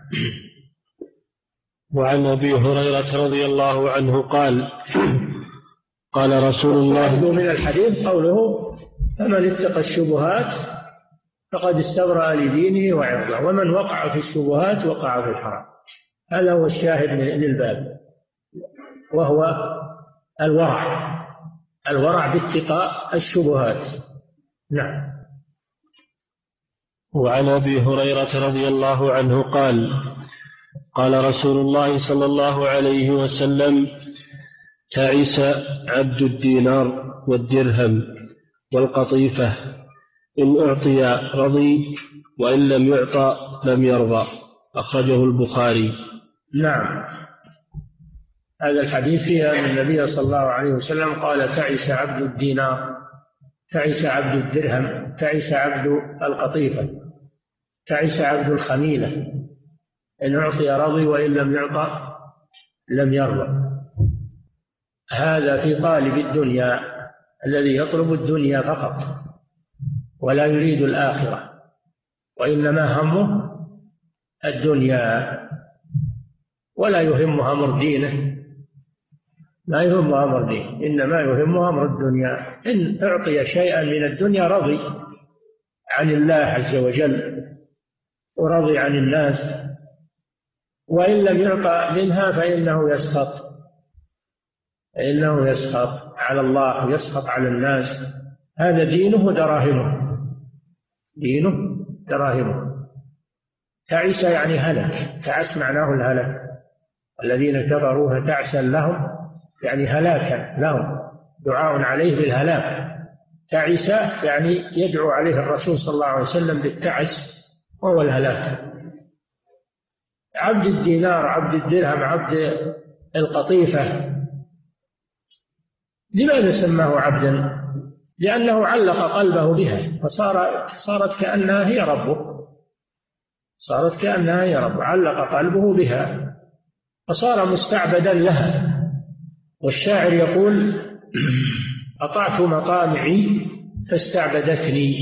وعن أبي هريرة رضي الله عنه قال قال رسول الله من الحديث قوله فمن اتقى الشبهات فقد استبرأ لدينه وعرضه، ومن وقع في الشبهات وقع في الحرام. هذا هو الشاهد للباب، وهو الورع الورع باتقاء الشبهات. نعم. وعن أبي هريرة رضي الله عنه قال قال رسول الله صلى الله عليه وسلم تعس عبد الدينار والدرهم والقطيفة، إن أعطي رضي وإن لم يعطى لم يرضى. أخرجه البخاري. نعم. هذا الحديث فيها أن النبي صلى الله عليه وسلم قال تعس عبد الدينار، تعس عبد الدرهم، تعس عبد القطيفة، تعس عبد الخميلة، إن أعطي رضي وإن لم يعطى لم يرضى. هذا في طالب الدنيا. الذي يطلب الدنيا فقط ولا يريد الآخرة، وإنما همه الدنيا ولا يهمه أمر دينه، لا يهمه أمر دينه، إنما يهمه أمر الدنيا. إن أعطي شيئا من الدنيا رضي عن الله عز وجل ورضي عن الناس، وإن لم يعطى منها فإنه يسخط فإنه يسخط على الله ويسخط على الناس. هذا دينه دراهمه، دينه دراهمه. تعس يعني هلك، تعس معناه الهلك، الذين كفروا فتعسا لهم يعني هلاكا لهم، دعاء عليه بالهلاك. تعس يعني يدعو عليه الرسول صلى الله عليه وسلم بالتعس وهو الهلاك. عبد الدينار، عبد الدرهم، عبد القطيفة، لماذا سماه عبدا؟ لأنه علق قلبه بها فصار صارت كأنها هي ربه، صارت كأنها هي ربه، علق قلبه بها فصار مستعبدا لها. والشاعر يقول: أطعت مطامعي فاستعبدتني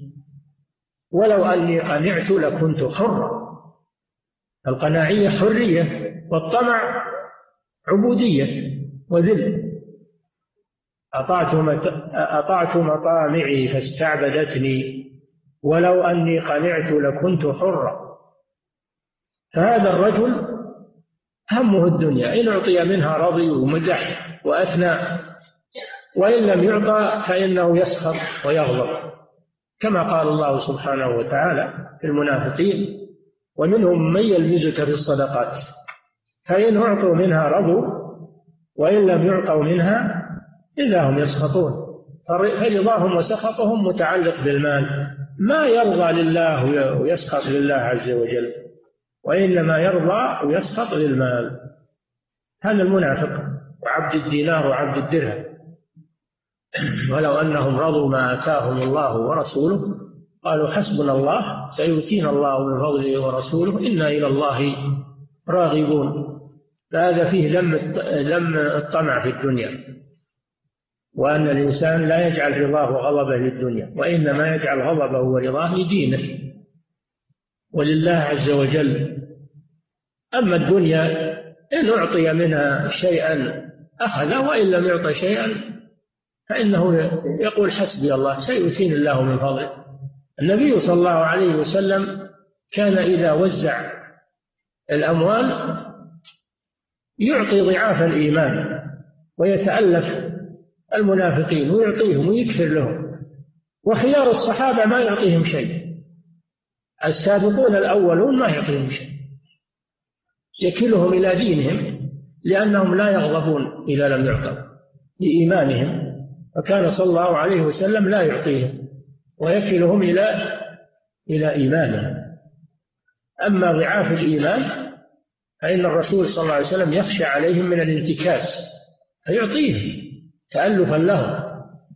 ولو أني قنعت لكنت حرا. القناعية حرية، والطمع عبودية وذل. أطعت أطعت مطامعي فاستعبدتني ولو أني قنعت لكنت حرا. فهذا الرجل همه الدنيا، إن أعطي منها رضي ومدح وأثنى، وإن لم يعطى فإنه يسخط ويغضب، كما قال الله سبحانه وتعالى في المنافقين: ومنهم من يلمزك في الصدقات فإن أعطوا منها رضوا وإن لم يعطوا منها إذا هم يسخطون. فرضاهم وسخطهم متعلق بالمال، ما يرضى لله ويسخط لله عز وجل، وإنما يرضى ويسخط للمال. هذا المنافق وعبد الدينار وعبد الدرهم. ولو أنهم رضوا ما آتاهم الله ورسوله قالوا حسبنا الله سيؤتينا الله من فضله ورسوله إنا إلى الله راغبون. فهذا فيه ذم ذم الطمع في الدنيا، وأن الإنسان لا يجعل رضاه وغضبه للدنيا، وإنما يجعل غضبه ورضاه لدينه ولله عز وجل. أما الدنيا إن أعطي منها شيئا أخذ، وإن لم يعطى شيئا فإنه يقول حسبي الله سيؤتيني الله من فضله. النبي صلى الله عليه وسلم كان إذا وزع الأموال يعطي ضعاف الإيمان ويتألف المنافقين ويعطيهم ويكثر لهم، وخيار الصحابة ما يعطيهم شيء، السابقون الأولون ما يعطيهم شيء، يكلهم إلى دينهم لأنهم لا يغضبون إذا لم يعطوا لإيمانهم، فكان صلى الله عليه وسلم لا يعطيهم ويكلهم إلى إلى إيمانهم. أما ضعاف الإيمان فإن الرسول صلى الله عليه وسلم يخشى عليهم من الانتكاس فيعطيهم تألفا لهم،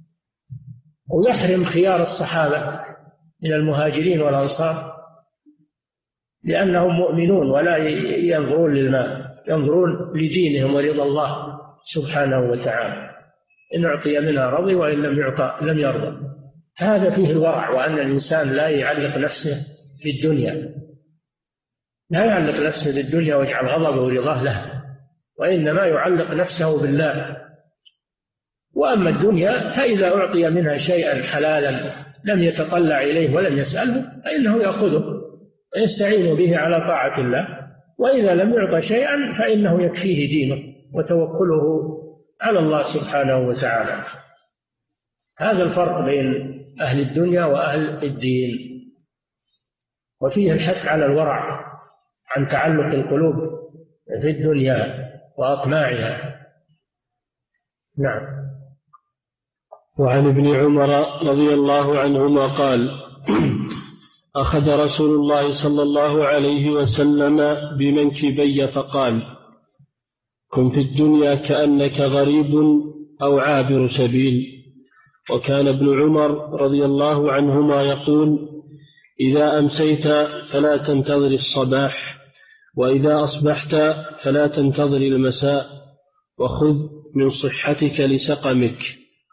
ويحرم خيار الصحابة من المهاجرين والأنصار لأنهم مؤمنون ولا ينظرون للمال، ينظرون لدينهم ورضا الله سبحانه وتعالى. إن أعطي منها رضي وإن لم يعطى لم يرضى. هذا فيه الورع، وأن الإنسان لا يعلق نفسه في الدنيا، لا يعلق نفسه بالدنيا ويجعل غضبه ورضاه له، وإنما يعلق نفسه بالله. وأما الدنيا فإذا أعطي منها شيئا حلالا لم يتطلع إليه ولم يسأله فإنه يأخذه ويستعين به على طاعة الله، وإذا لم يعطى شيئا فإنه يكفيه دينه وتوكله على الله سبحانه وتعالى. هذا الفرق بين أهل الدنيا وأهل الدين، وفيه الحث على الورع عن تعلق القلوب في الدنيا وأطماعها. نعم. وعن ابن عمر رضي الله عنهما قال: أخذ رسول الله صلى الله عليه وسلم بمنكبي فقال: كن في الدنيا كأنك غريب أو عابر سبيل. وكان ابن عمر رضي الله عنهما يقول: إذا أمسيت فلا تنتظر الصباح، وإذا أصبحت فلا تنتظر المساء، وخذ من صحتك لسقمك،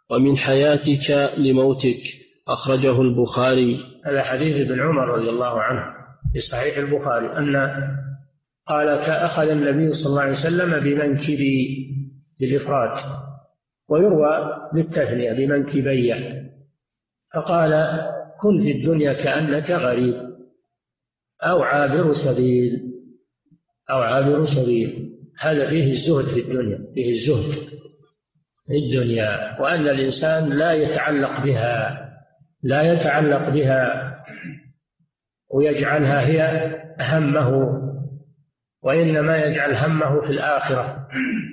ومن حياتك لموتك. أخرجه البخاري. هذا حديث ابن عمر رضي الله عنه في صحيح البخاري أن قال أخذ النبي صلى الله عليه وسلم بمنكبي بالإفراد، ويروى بالتثنية بمنكبي، فقال كن في الدنيا كأنك غريب أو عابر سبيل أو عابر سبيل. هذا فيه الزهد في الدنيا، فيه الزهد في الدنيا، وأن الإنسان لا يتعلق بها لا يتعلق بها ويجعلها هي همه، وإنما يجعل همه في الآخرة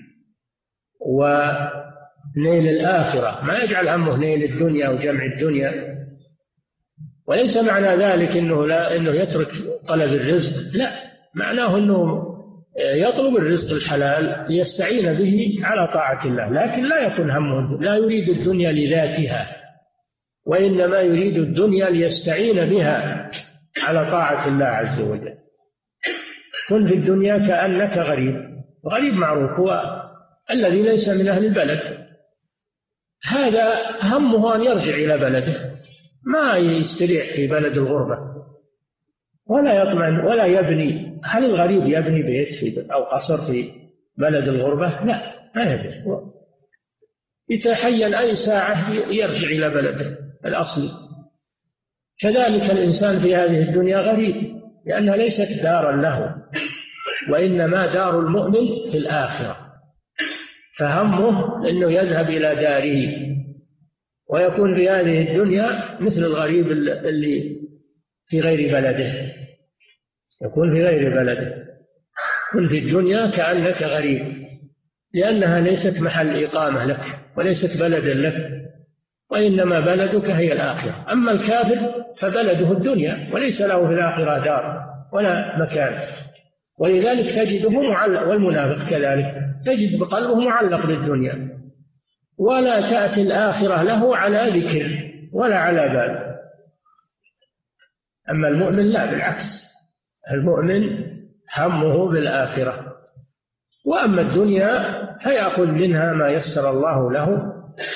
ونيل الآخرة، ما يجعل همه نيل الدنيا وجمع الدنيا. وليس معنى ذلك إنه لا إنه يترك طلب الرزق، لا، معناه إنه يطلب الرزق الحلال ليستعين به على طاعة الله، لكن لا يكون همه، لا يريد الدنيا لذاتها، وإنما يريد الدنيا ليستعين بها على طاعة الله عز وجل. كن في الدنيا كأنك غريب. غريب معروف هو الذي ليس من أهل البلد، هذا همه أن يرجع إلى بلده، ما يستريح في بلد الغربة ولا يطمئن ولا يبني. هل الغريب يبني بيت في أو قصر في بلد الغربة؟ لا، ما يبني، يتحين أي ساعة يرجع إلى بلده الأصلي. كذلك الإنسان في هذه الدنيا غريب، لأنها ليست دارا له، وإنما دار المؤمن في الآخرة، فهمه أنه يذهب إلى داره ويكون في هذه الدنيا مثل الغريب اللي في غير بلده، يكون في غير بلده. كن في الدنيا كأنك غريب، لأنها ليست محل إقامة لك وليست بلدا لك، وإنما بلدك هي الآخرة. أما الكافر فبلده الدنيا وليس له في الآخرة دار ولا مكان، ولذلك تجده معلق، والمنافق كذلك تجد بقلبه معلق بالدنيا، ولا تأتي الآخرة له على ذكر ولا على بال. أما المؤمن لا، بالعكس، المؤمن همه بالآخرة، وأما الدنيا فيأخذ منها ما يسر الله له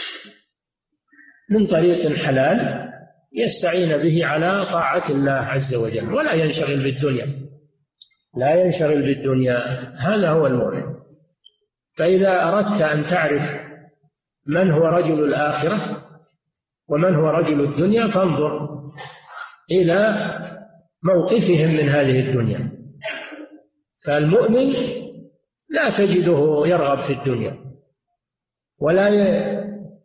من طريق حلال يستعين به على طاعة الله عز وجل، ولا ينشغل بالدنيا، لا ينشغل بالدنيا. هذا هو المؤمن. فإذا أردت أن تعرف من هو رجل الآخرة ومن هو رجل الدنيا فانظر إلى موقفهم من هذه الدنيا. فالمؤمن لا تجده يرغب في الدنيا ولا ي...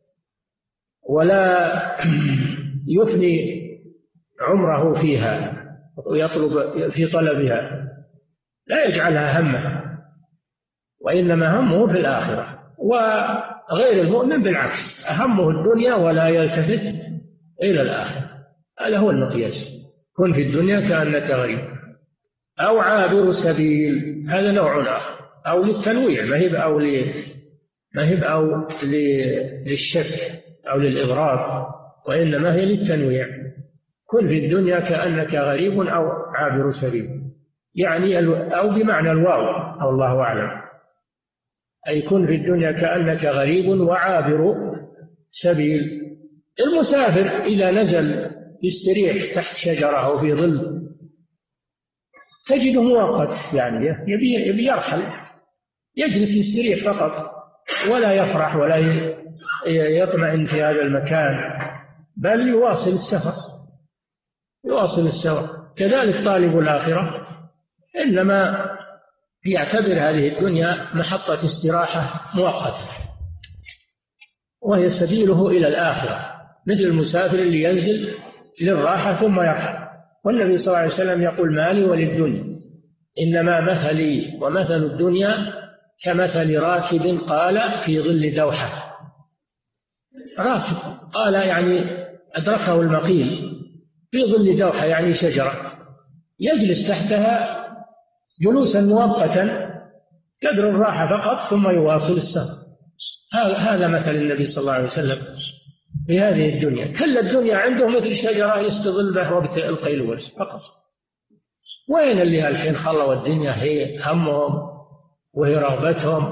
ولا يفني عمره فيها ويطلب في طلبها، لا يجعلها همه، وإنما همه في الآخرة. وغير المؤمن بالعكس، همه الدنيا ولا يلتفت إلى الآخرة. هذا هو المقياس. كن في الدنيا كأنك غريب أو عابر سبيل، هذا نوع آخر، أو للتنويع، ما هي أو ل... ما هي أو ل... للشك أو للإغراض، وإنما هي للتنويع. كن في الدنيا كأنك غريب أو عابر سبيل، يعني أو بمعنى الواو، أو الله أعلم، أي كن في الدنيا كأنك غريب وعابر سبيل. المسافر إذا نزل يستريح تحت شجرة أو في ظل تجده مؤقت، يعني يبي, يبي يرحل، يجلس يستريح فقط، ولا يفرح ولا يطمئن في هذا المكان، بل يواصل السفر يواصل السفر. كذلك طالب الآخرة إنما يعتبر هذه الدنيا محطة استراحة مؤقتة، وهي سبيله إلى الآخرة، مثل المسافر اللي ينزل للراحة ثم يرحل. والنبي صلى الله عليه وسلم يقول مالي وللدنيا إنما مثلي ومثل الدنيا كمثل راكب قال في ظل دوحة. راكب قال يعني أدركه المقيل في ظل دوحة، يعني شجرة يجلس تحتها جلوسا مؤقتا قدر الراحة فقط ثم يواصل السفر. هذا مثل النبي صلى الله عليه وسلم في هذه الدنيا. كل الدنيا عنده مثل شجرة يستظل به وقت القيلولة فقط. وين اللي الحين خلوا الدنيا هي همهم وهي رغبتهم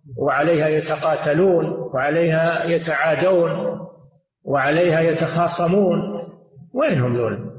وعليها يتقاتلون وعليها يتعادون وعليها يتخاصمون، وينهم ذول؟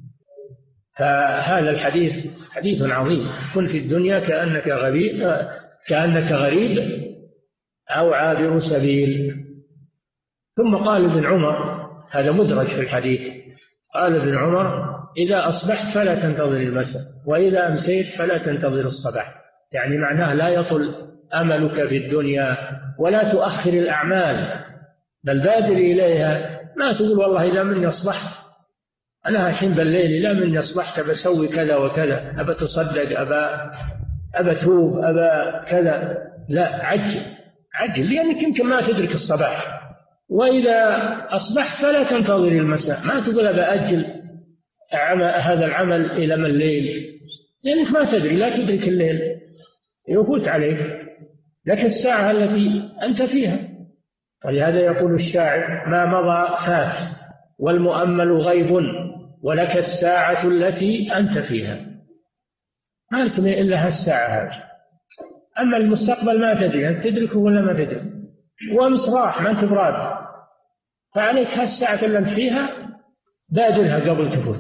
فهذا الحديث حديث عظيم. كن في الدنيا كأنك غريب كأنك غريب أو عابر سبيل. ثم قال ابن عمر، هذا مدرج في الحديث، قال ابن عمر: إذا أصبحت فلا تنتظر المساء، وإذا أمسيت فلا تنتظر الصباح. يعني معناه لا يطل أملك في الدنيا ولا تؤخر الأعمال، بل بادر إليها. ما تقول والله إذا مني أصبحت أنا الحين بالليل، إذا مني أصبحت بسوي كذا وكذا، أبى تصدق، أبى أبى توب، أبى كذا. لا، عجل عجل، لأنك يمكن ما تدرك الصباح. وإذا أصبحت فلا تنتظر المساء، ما تقول أبى أجل هذا العمل إلى من الليل، لأنك ما تدري، لا تدرك الليل يفوت عليك لك الساعة التي أنت فيها. ولهذا يقول الشاعر: ما مضى فات والمؤمل غيب، ولك الساعة التي أنت فيها. ما لك إلا هالساعة هذه. أما المستقبل ما تدري، أنت تدركه ولا ما تدري. وأمس راح، ما أنت براد، فعليك هالساعة اللي أنت فيها بادرها قبل تفوت.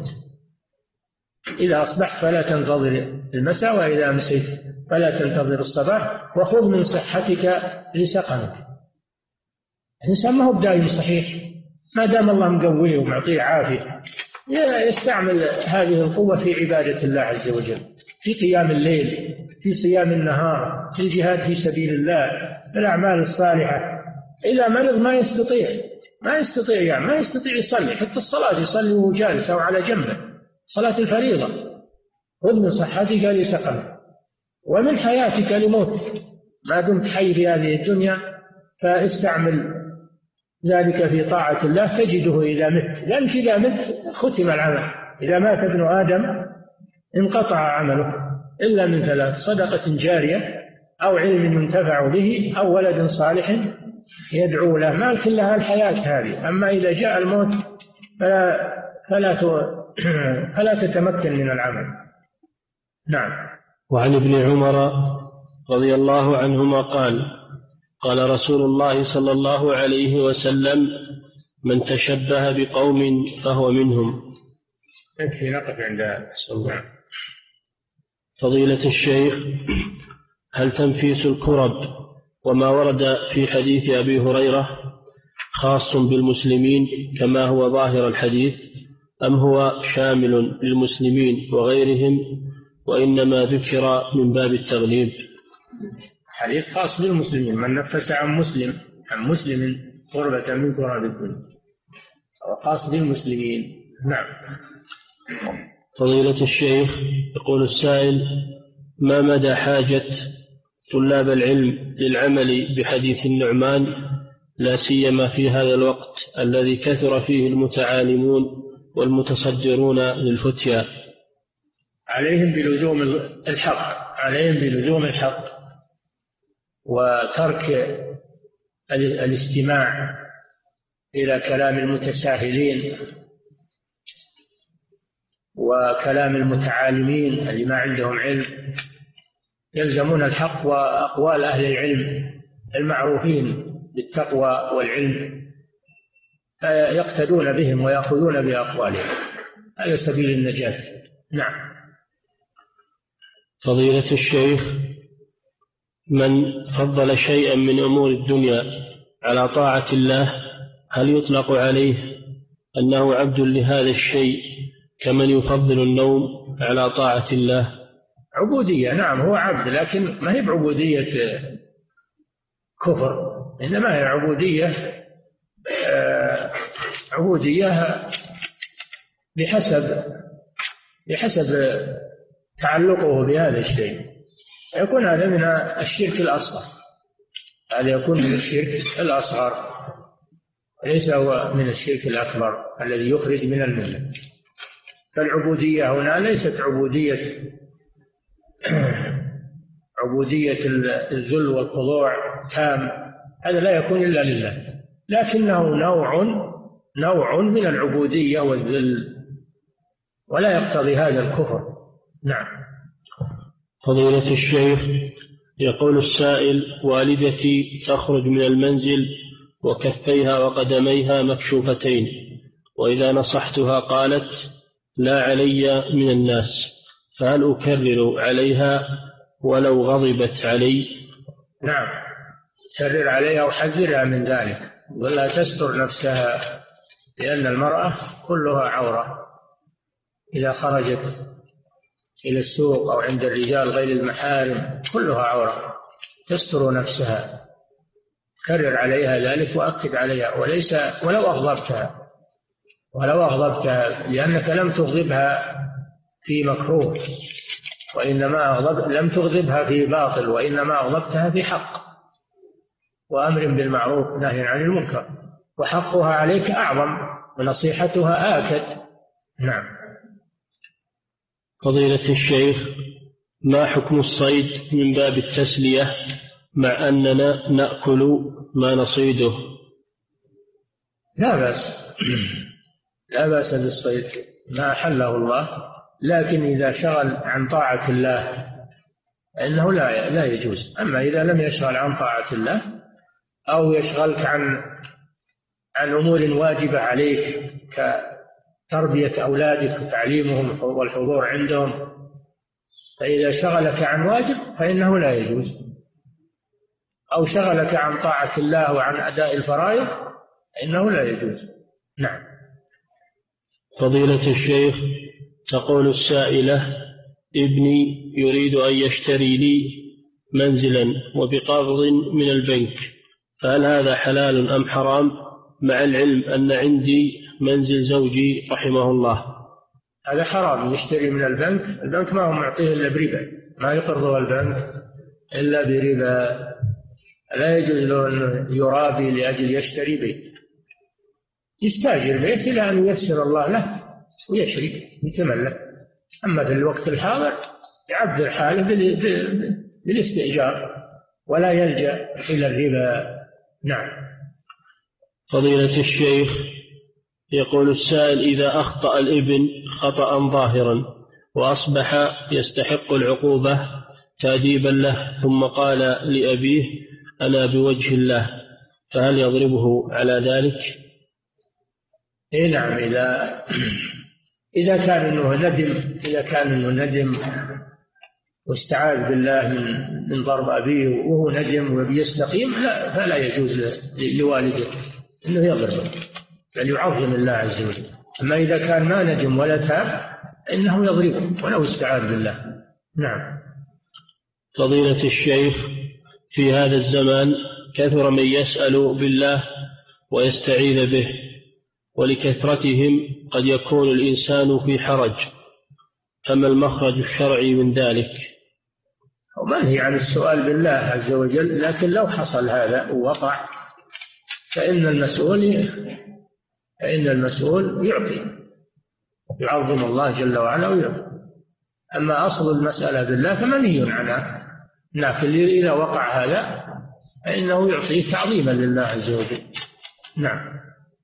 إذا أصبحت فلا تنتظر المساء، وإذا أمسيت فلا تنتظر الصباح، وخذ من صحتك لسقمك. الإنسان ما هو بدايم صحيح، ما دام الله مقويه ومعطيه عافية، يستعمل هذه القوة في عبادة الله عز وجل، في قيام الليل، في صيام النهار، في الجهاد في سبيل الله، في الأعمال الصالحة. إذا مرض ما يستطيع ما يستطيع يعني ما يستطيع يصلي، حتى الصلاة يصلي وهو جالس أو على جنبه، صلاة الفريضة. خذ من صحتك لسقمك ومن حياتك لموتك. ما دمت حي في هذه الدنيا فاستعمل ذلك في طاعة الله، تجده إذا مت، لأنك إذا مت ختم العمل. إذا مات ابن آدم انقطع عمله إلا من ثلاث: صدقة جارية، أو علم ينتفع به، أو ولد صالح يدعو له. ما كلها الحياة هذه. أما إذا جاء الموت فلا, فلا, فلا تتمكن من العمل. نعم. وعن ابن عمر رضي الله عنهما قال: قال رسول الله صلى الله عليه وسلم: من تشبه بقوم فهو منهم. يكفي نقف عند السلام. فضيلة الشيخ، هل تنفيس الكرب وما ورد في حديث أبي هريرة خاص بالمسلمين كما هو ظاهر الحديث، أم هو شامل للمسلمين وغيرهم وإنما ذكر من باب التغليب؟ حديث خاص بالمسلمين. من نفس عن مسلم عن مسلم قربة من كرب الدنيا، خاص بالمسلمين. نعم. فضيلة الشيخ، يقول السائل: ما مدى حاجة طلاب العلم للعمل بحديث النعمان، لا سيما في هذا الوقت الذي كثر فيه المتعالمون والمتصدرون للفتيا؟ عليهم بلزوم الحق عليهم بلزوم الحق وترك الاستماع إلى كلام المتساهلين وكلام المتعالمين اللي ما عندهم علم. يلزمون الحق وأقوال أهل العلم المعروفين بالتقوى والعلم، يقتدون بهم ويأخذون بأقوالهم. هذا سبيل النجاة. نعم. فضيلة الشيخ، من فضل شيئا من أمور الدنيا على طاعة الله، هل يطلق عليه أنه عبد لهذا الشيء كمن يفضل النوم على طاعة الله؟ عبودية، نعم، هو عبد، لكن ما هي بعبودية كفر، إنما هي عبودية عبودية بحسب بحسب تعلقه بهذا الشيء. يكون هذا من الشرك الأصغر، هذا يكون من الشرك الأصغر، ليس هو من الشرك الأكبر الذي يخرج من الملة. فالعبودية هنا ليست عبودية عبودية الذل والخضوع تام، هذا لا يكون إلا لله، لكنه نوع نوع من العبودية والذل، ولا يقتضي هذا الكفر. نعم. فضيلة الشيخ، يقول السائل: والدتي تخرج من المنزل وكفيها وقدميها مكشوفتين، وإذا نصحتها قالت: لا علي من الناس، فهل أكرر عليها ولو غضبت علي؟ نعم، كرر عليها وحذرها من ذلك، ولا تستر نفسها، لأن المرأة كلها عورة إذا خرجت إلى السوق أو عند الرجال غير المحارم كلها عورة، تستر نفسها. كرر عليها ذلك وأكد عليها، وليس ولو أغضبتها ولو أغضبتها لأنك لم تغضبها في مكروه، وإنما أغضب لم تغضبها في باطل، وإنما أغضبتها في حق وأمر بالمعروف نهي عن المنكر، وحقها عليك أعظم ونصيحتها آكد. نعم. فضيلة الشيخ، ما حكم الصيد من باب التسلية مع أننا نأكل ما نصيده؟ لا بأس لا بأس بالصيد ما أحله الله، لكن إذا شغل عن طاعة الله فإنه لا لا يجوز. أما إذا لم يشغل عن طاعة الله أو يشغلك عن عن أمور واجبة عليك كتربية أولادك وتعليمهم والحضور عندهم، فإذا شغلك عن واجب فإنه لا يجوز، أو شغلك عن طاعة الله وعن أداء الفرائض فإنه لا يجوز. نعم. فضيلة الشيخ، تقول السائلة: ابني يريد أن يشتري لي منزلا وبقبض من البنك، فهل هذا حلال أم حرام، مع العلم أن عندي منزل زوجي رحمه الله؟ هذا حرام، يشتري من البنك. البنك ما هو معطيه إلا بربا، ما يقرضه البنك إلا بربا. لا يجوز له أن يرابي لأجل يشتري بيت، يستاجر بيت إلى أن ييسر الله له ويشري يتملك. أما في الوقت الحاضر يعبر حاله بالاستئجار ولا يلجأ إلى الربا. نعم. فضيلة الشيخ، يقول السائل: إذا أخطأ الابن خطأ ظاهرا وأصبح يستحق العقوبة تأديبا له، ثم قال لأبيه: أنا بوجه الله، فهل يضربه على ذلك؟ إيه نعم، إذا إذا كان إنه ندم إذا كان إنه ندم واستعاذ بالله من من ضرب أبيه وهو ندم وبيستقيم، لا فلا يجوز لوالده إنه يضربه، بل يعظم الله عز وجل. أما إذا كان ما ندم ولا تاب إنه يضربه ولو استعاذ بالله. نعم. فضيلة الشيخ، في هذا الزمان كثر من يسأل بالله ويستعيذ به، ولكثرتهم قد يكون الإنسان في حرج، فما المخرج الشرعي من ذلك؟ ومنهي عن السؤال بالله عز وجل، لكن لو حصل هذا ووقع فإن المسؤول فإن المسؤول يعطي، يعظم الله جل وعلا ويعطي. أما أصل المسألة بالله فمنهي عنها، لكن إذا وقع هذا فإنه يعطيه تعظيما لله عز وجل. نعم.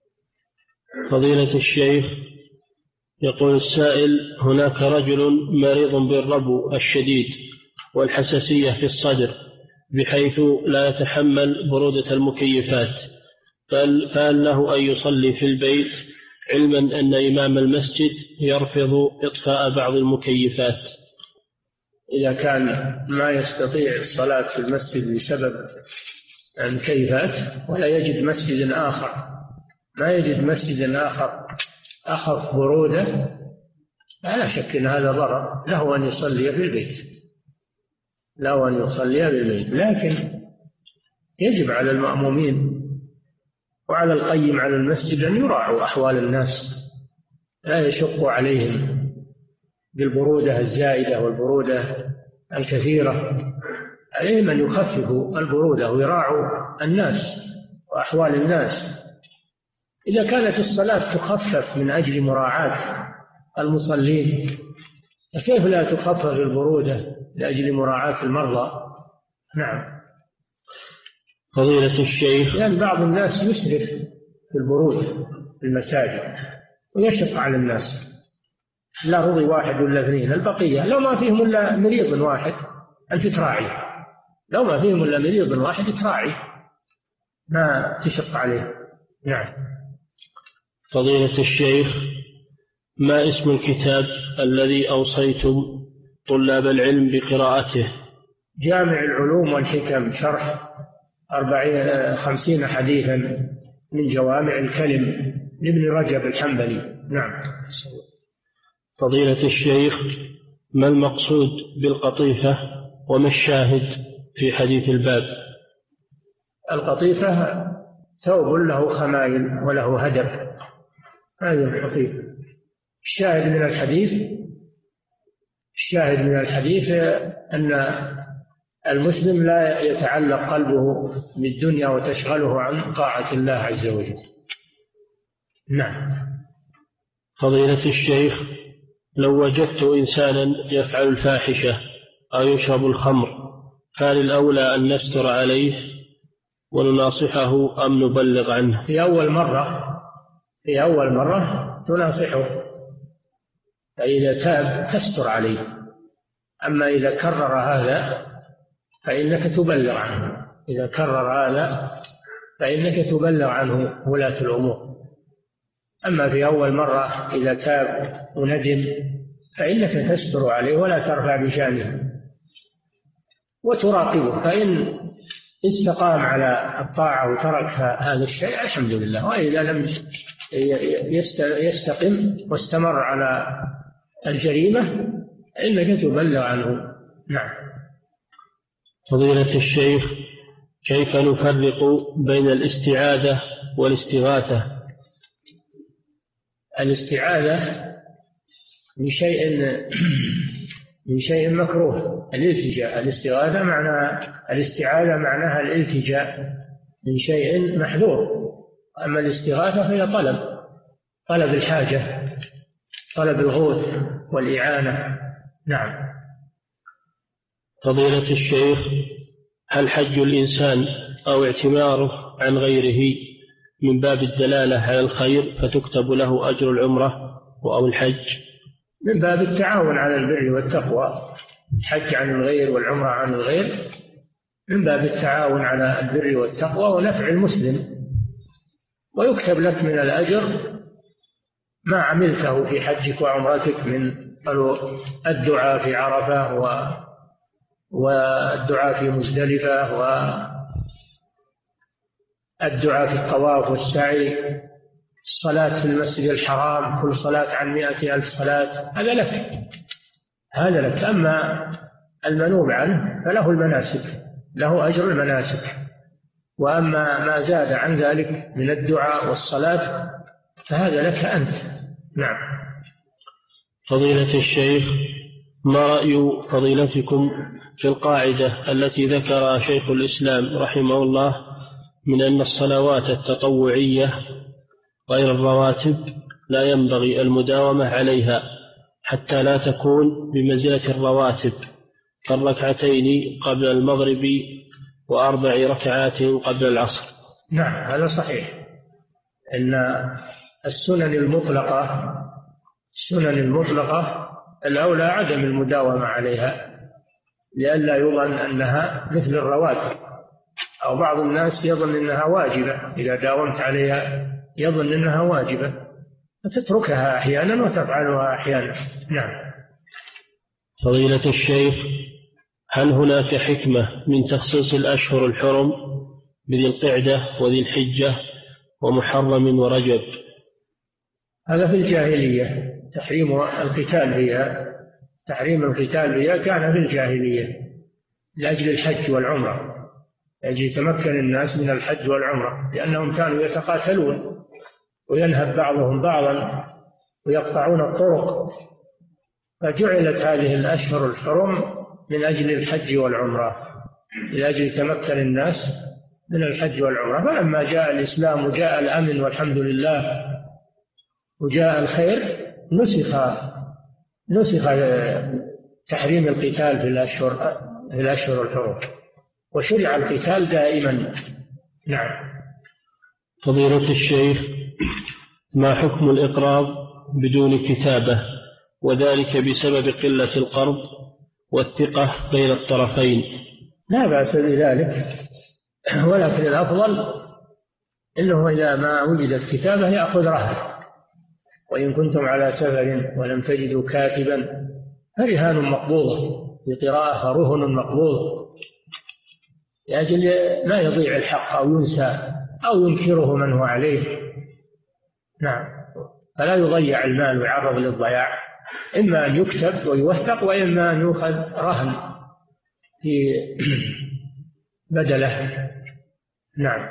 فضيلة الشيخ، يقول السائل: هناك رجل مريض بالربو الشديد والحساسية في الصدر بحيث لا يتحمل برودة المكيفات، فهل له أن يصلي في البيت، علما أن إمام المسجد يرفض إطفاء بعض المكيفات؟ إذا كان ما يستطيع الصلاة في المسجد بسبب المكيفات ولا يجد مسجد آخر ما يجد مسجد آخر أخف برودة، لا شك أن هذا ضرر، له أن يصلي في البيت له أن يصلي في البيت لكن يجب على المأمومين وعلى القيم على المسجد أن يراعوا أحوال الناس، لا يشق عليهم بالبرودة الزائدة والبرودة الكثيرة، عليهم أن يخففوا البرودة ويراعوا الناس وأحوال الناس. إذا كانت الصلاة تخفف من أجل مراعاة المصلين، فكيف لا تخفف البرودة لأجل مراعاة المرضى؟ نعم. فضيلة الشيخ، لأن بعض الناس يسرف في البرود في المساجد ويشق على الناس، لا رضي واحد ولا اثنين، البقية لو ما فيهم إلا مريض واحد أنت تراعي، لو ما فيهم إلا مريض واحد تراعي ما تشق عليه. نعم. فضيلة الشيخ، ما اسم الكتاب الذي أوصيتم طلاب العلم بقراءته؟ جامع العلوم والحكم، شرح أربعين خمسين حديثا من جوامع الكلم لابن رجب الحنبلي. نعم. فضيلة الشيخ، ما المقصود بالقطيفة وما الشاهد في حديث الباب؟ القطيفة ثوب له خمايل وله هدف، هذه القطيفة. الشاهد من الحديث الشاهد من الحديث أن المسلم لا يتعلق قلبه بالدنيا وتشغله عن طاعة الله عز وجل. نعم. فضيلة الشيخ، لو وجدت إنسانا يفعل الفاحشة أو يشرب الخمر، فهل الأولى أن نستر عليه ونناصحه أم نبلغ عنه؟ في أول مرة في أول مرة تناصحه، فإذا تاب تستر عليه. أما إذا كرر هذا فإنك تبلغ عنه إذا كرر هذا فإنك تبلغ عنه ولاة الأمور. أما في أول مرة إذا تاب وندم فإنك تستر عليه ولا ترفع بشأنه وتراقبه، فإن استقام على الطاعة وترك هذا الشيء الحمد لله، وإذا لم يستقم واستمر على الجريمة إنك تبلغ عنه. نعم. فضيلة الشيخ، كيف نفرق بين الاستعاذة والاستغاثة؟ الاستعاذة من شيء من شيء مكروه، الالتجاء. الاستغاثة معنى الاستعاذة معناها الالتجاء من شيء محذور، أما الاستغاثة هي طلب طلب الحاجة، طلب الغوث والإعانة. نعم. فضيلة الشيخ، هل حج الإنسان أو اعتماره عن غيره من باب الدلالة على الخير فتكتب له أجر العمرة أو الحج؟ من باب التعاون على البر والتقوى. الحج عن الغير والعمرة عن الغير من باب التعاون على البر والتقوى ونفع المسلم، ويكتب لك من الأجر ما عملته في حجك وعمرتك من الدعاء في عرفة والدعاء في مزدلفة والدعاء في الطواف والسعي، الصلاة في المسجد الحرام، كل صلاة عن مائة ألف صلاة، هذا لك هذا لك. أما المنوب عنه فله المناسك، له أجر المناسك. وأما ما زاد عن ذلك من الدعاء والصلاة فهذا لك أنت. نعم. فضيلة الشيخ، ما رأي فضيلتكم في القاعدة التي ذكر شيخ الإسلام رحمه الله من أن الصلوات التطوعية غير الرواتب لا ينبغي المداومة عليها حتى لا تكون بمنزلة الرواتب، كالركعتين قبل المغرب وأربع ركعات قبل العصر؟ نعم، هذا صحيح. إن السنن المطلقة السنن المطلقة الأولى عدم المداومة عليها لئلا يظن أنها مثل الرواتب، أو بعض الناس يظن أنها واجبة، إذا داومت عليها يظن أنها واجبة فتتركها أحيانا وتفعلها أحيانا. نعم. فضيلة الشيخ، هل هناك حكمة من تخصيص الأشهر الحرم بذي القعدة وذي الحجة ومحرم ورجب؟ هذا في الجاهلية، تحريم القتال فيها تحريم القتال فيها كان في الجاهلية لأجل الحج والعمرة، لأجل يتمكن الناس من الحج والعمرة، لأنهم كانوا يتقاتلون وينهب بعضهم بعضا ويقطعون الطرق، فجعلت هذه الأشهر الحرم من أجل الحج والعمرة، لأجل يتمكن الناس من الحج والعمرة. فلما جاء الإسلام وجاء الأمن والحمد لله وجاء الخير نسخ نسخ تحريم القتال في الأشهر في الأشهر الحرم وشرع القتال دائما. نعم. فضيلة الشيخ، ما حكم الإقراض بدون كتابة وذلك بسبب قلة القرض والثقة بين الطرفين؟ لا بأس بذلك، ولكن الأفضل إنه إذا ما وجدت كتابة يأخذ رهن، وإن كنتم على سفر ولم تجدوا كاتبا فرهان مقبوضة بقراءة فرهن مقبوض، لأجل ما يضيع الحق أو ينسى أو ينكره من هو عليه. نعم، فلا يضيع المال ويعرض للضياع، إما أن يكتب ويوثق وإما أن يؤخذ رهن في بدله. نعم.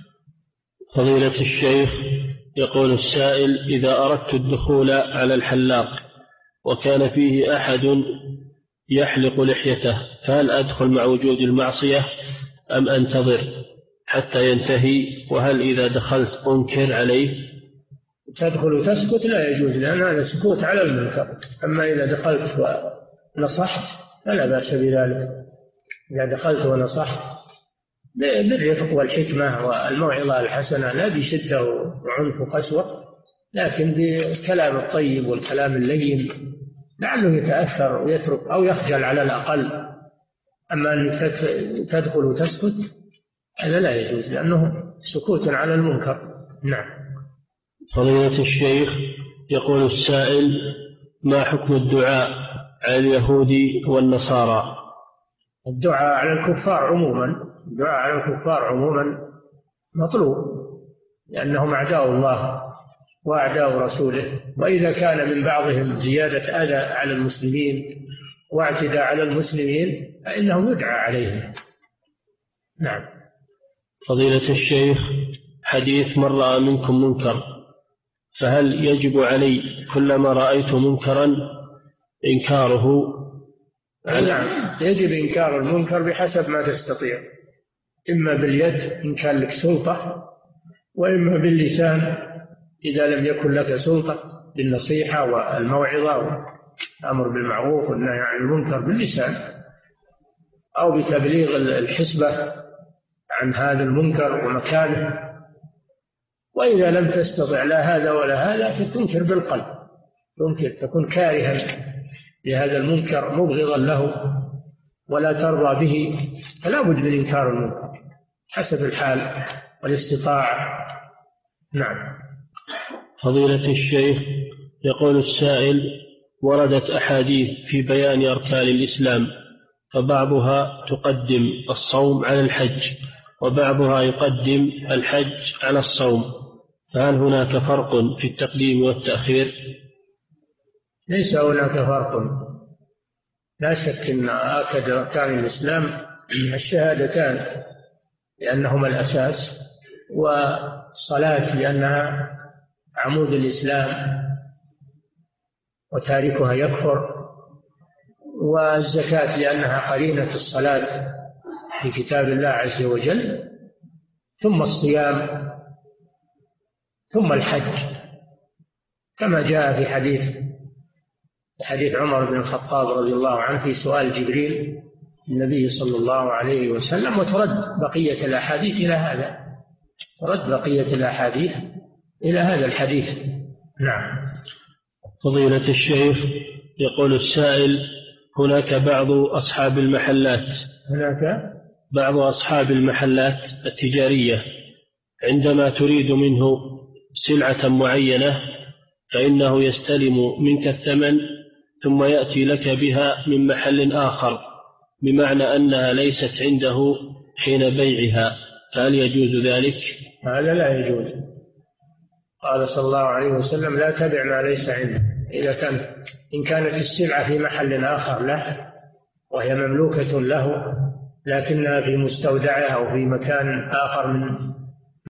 فضيلة الشيخ، يقول السائل: إذا أردت الدخول على الحلاق وكان فيه أحد يحلق لحيته فهل أدخل مع وجود المعصية أم أنتظر حتى ينتهي؟ وهل إذا دخلت أنكر عليه؟ تدخل وتسكت لا يجوز، لأن هذا سكوت على المنكر. أما إذا دخلت ونصحت فلا بأس بذلك. إذا دخلت ونصحت بالرفق والحكمة والموعظة الحسنة، لا بشدة وعنف وقسوة، لكن بالكلام الطيب والكلام اللين لعله يتأثر ويترك أو يخجل على الأقل. أما أن تدخل وتسكت هذا لا يجوز، لأنه سكوت على المنكر. نعم. فضيلة الشيخ، يقول السائل: ما حكم الدعاء على اليهود والنصارى؟ الدعاء على الكفار عموما الدعاء على الكفار عموما مطلوب، لأنهم أعداء الله وأعداء رسوله، وإذا كان من بعضهم زيادة أذى على المسلمين واعتداء على المسلمين فإنه يدعى عليهم. نعم. فضيلة الشيخ، حديث من رأى منكم منكر فهل يجب علي كلما رأيت منكرا إنكاره؟ نعم، يجب إنكار المنكر بحسب ما تستطيع، إما باليد إن كان لك سلطة، وإما باللسان إذا لم يكن لك سلطة، بالنصيحة والموعظة والأمر بالمعروف والنهي عن المنكر باللسان، أو بتبليغ الحسبة عن هذا المنكر ومكانه. وإذا لم تستطع لا هذا ولا هذا فتنكر بالقلب، تنكر تكون كارها لهذا المنكر مبغضا له ولا ترضى به، فلا بد من إنكار المنكر حسب الحال والاستطاعة. نعم. فضيلة الشيخ، يقول السائل: وردت أحاديث في بيان أركان الإسلام، فبعضها تقدم الصوم على الحج وبعضها يقدم الحج على الصوم، فهل هناك فرق في التقديم والتأخير؟ ليس هناك فرق، لا شك أن آكد أركان الإسلام الشهادتان لأنهما الأساس، والصلاة لأنها عمود الإسلام وتاركها يكفر، والزكاة لأنها قرينة الصلاة في كتاب الله عز وجل، ثم الصيام، ثم الحج، كما جاء في حديث حديث عمر بن الخطاب رضي الله عنه في سؤال جبريل النبي صلى الله عليه وسلم، وترد بقية الأحاديث إلى هذا ترد بقية الأحاديث إلى هذا الحديث. نعم. فضيلة الشيخ، يقول السائل: هناك بعض أصحاب المحلات هناك بعض أصحاب المحلات التجارية عندما تريد منه سلعة معينة فإنه يستلم منك الثمن ثم يأتي لك بها من محل آخر، بمعنى أنها ليست عنده حين بيعها، فهل يجوز ذلك؟ هذا لا يجوز. قال صلى الله عليه وسلم: لا تبع ما ليس عندك. إذا كان إن كانت السلعة في محل آخر له وهي مملوكة له لكنها في مستودعها أو في مكان آخر من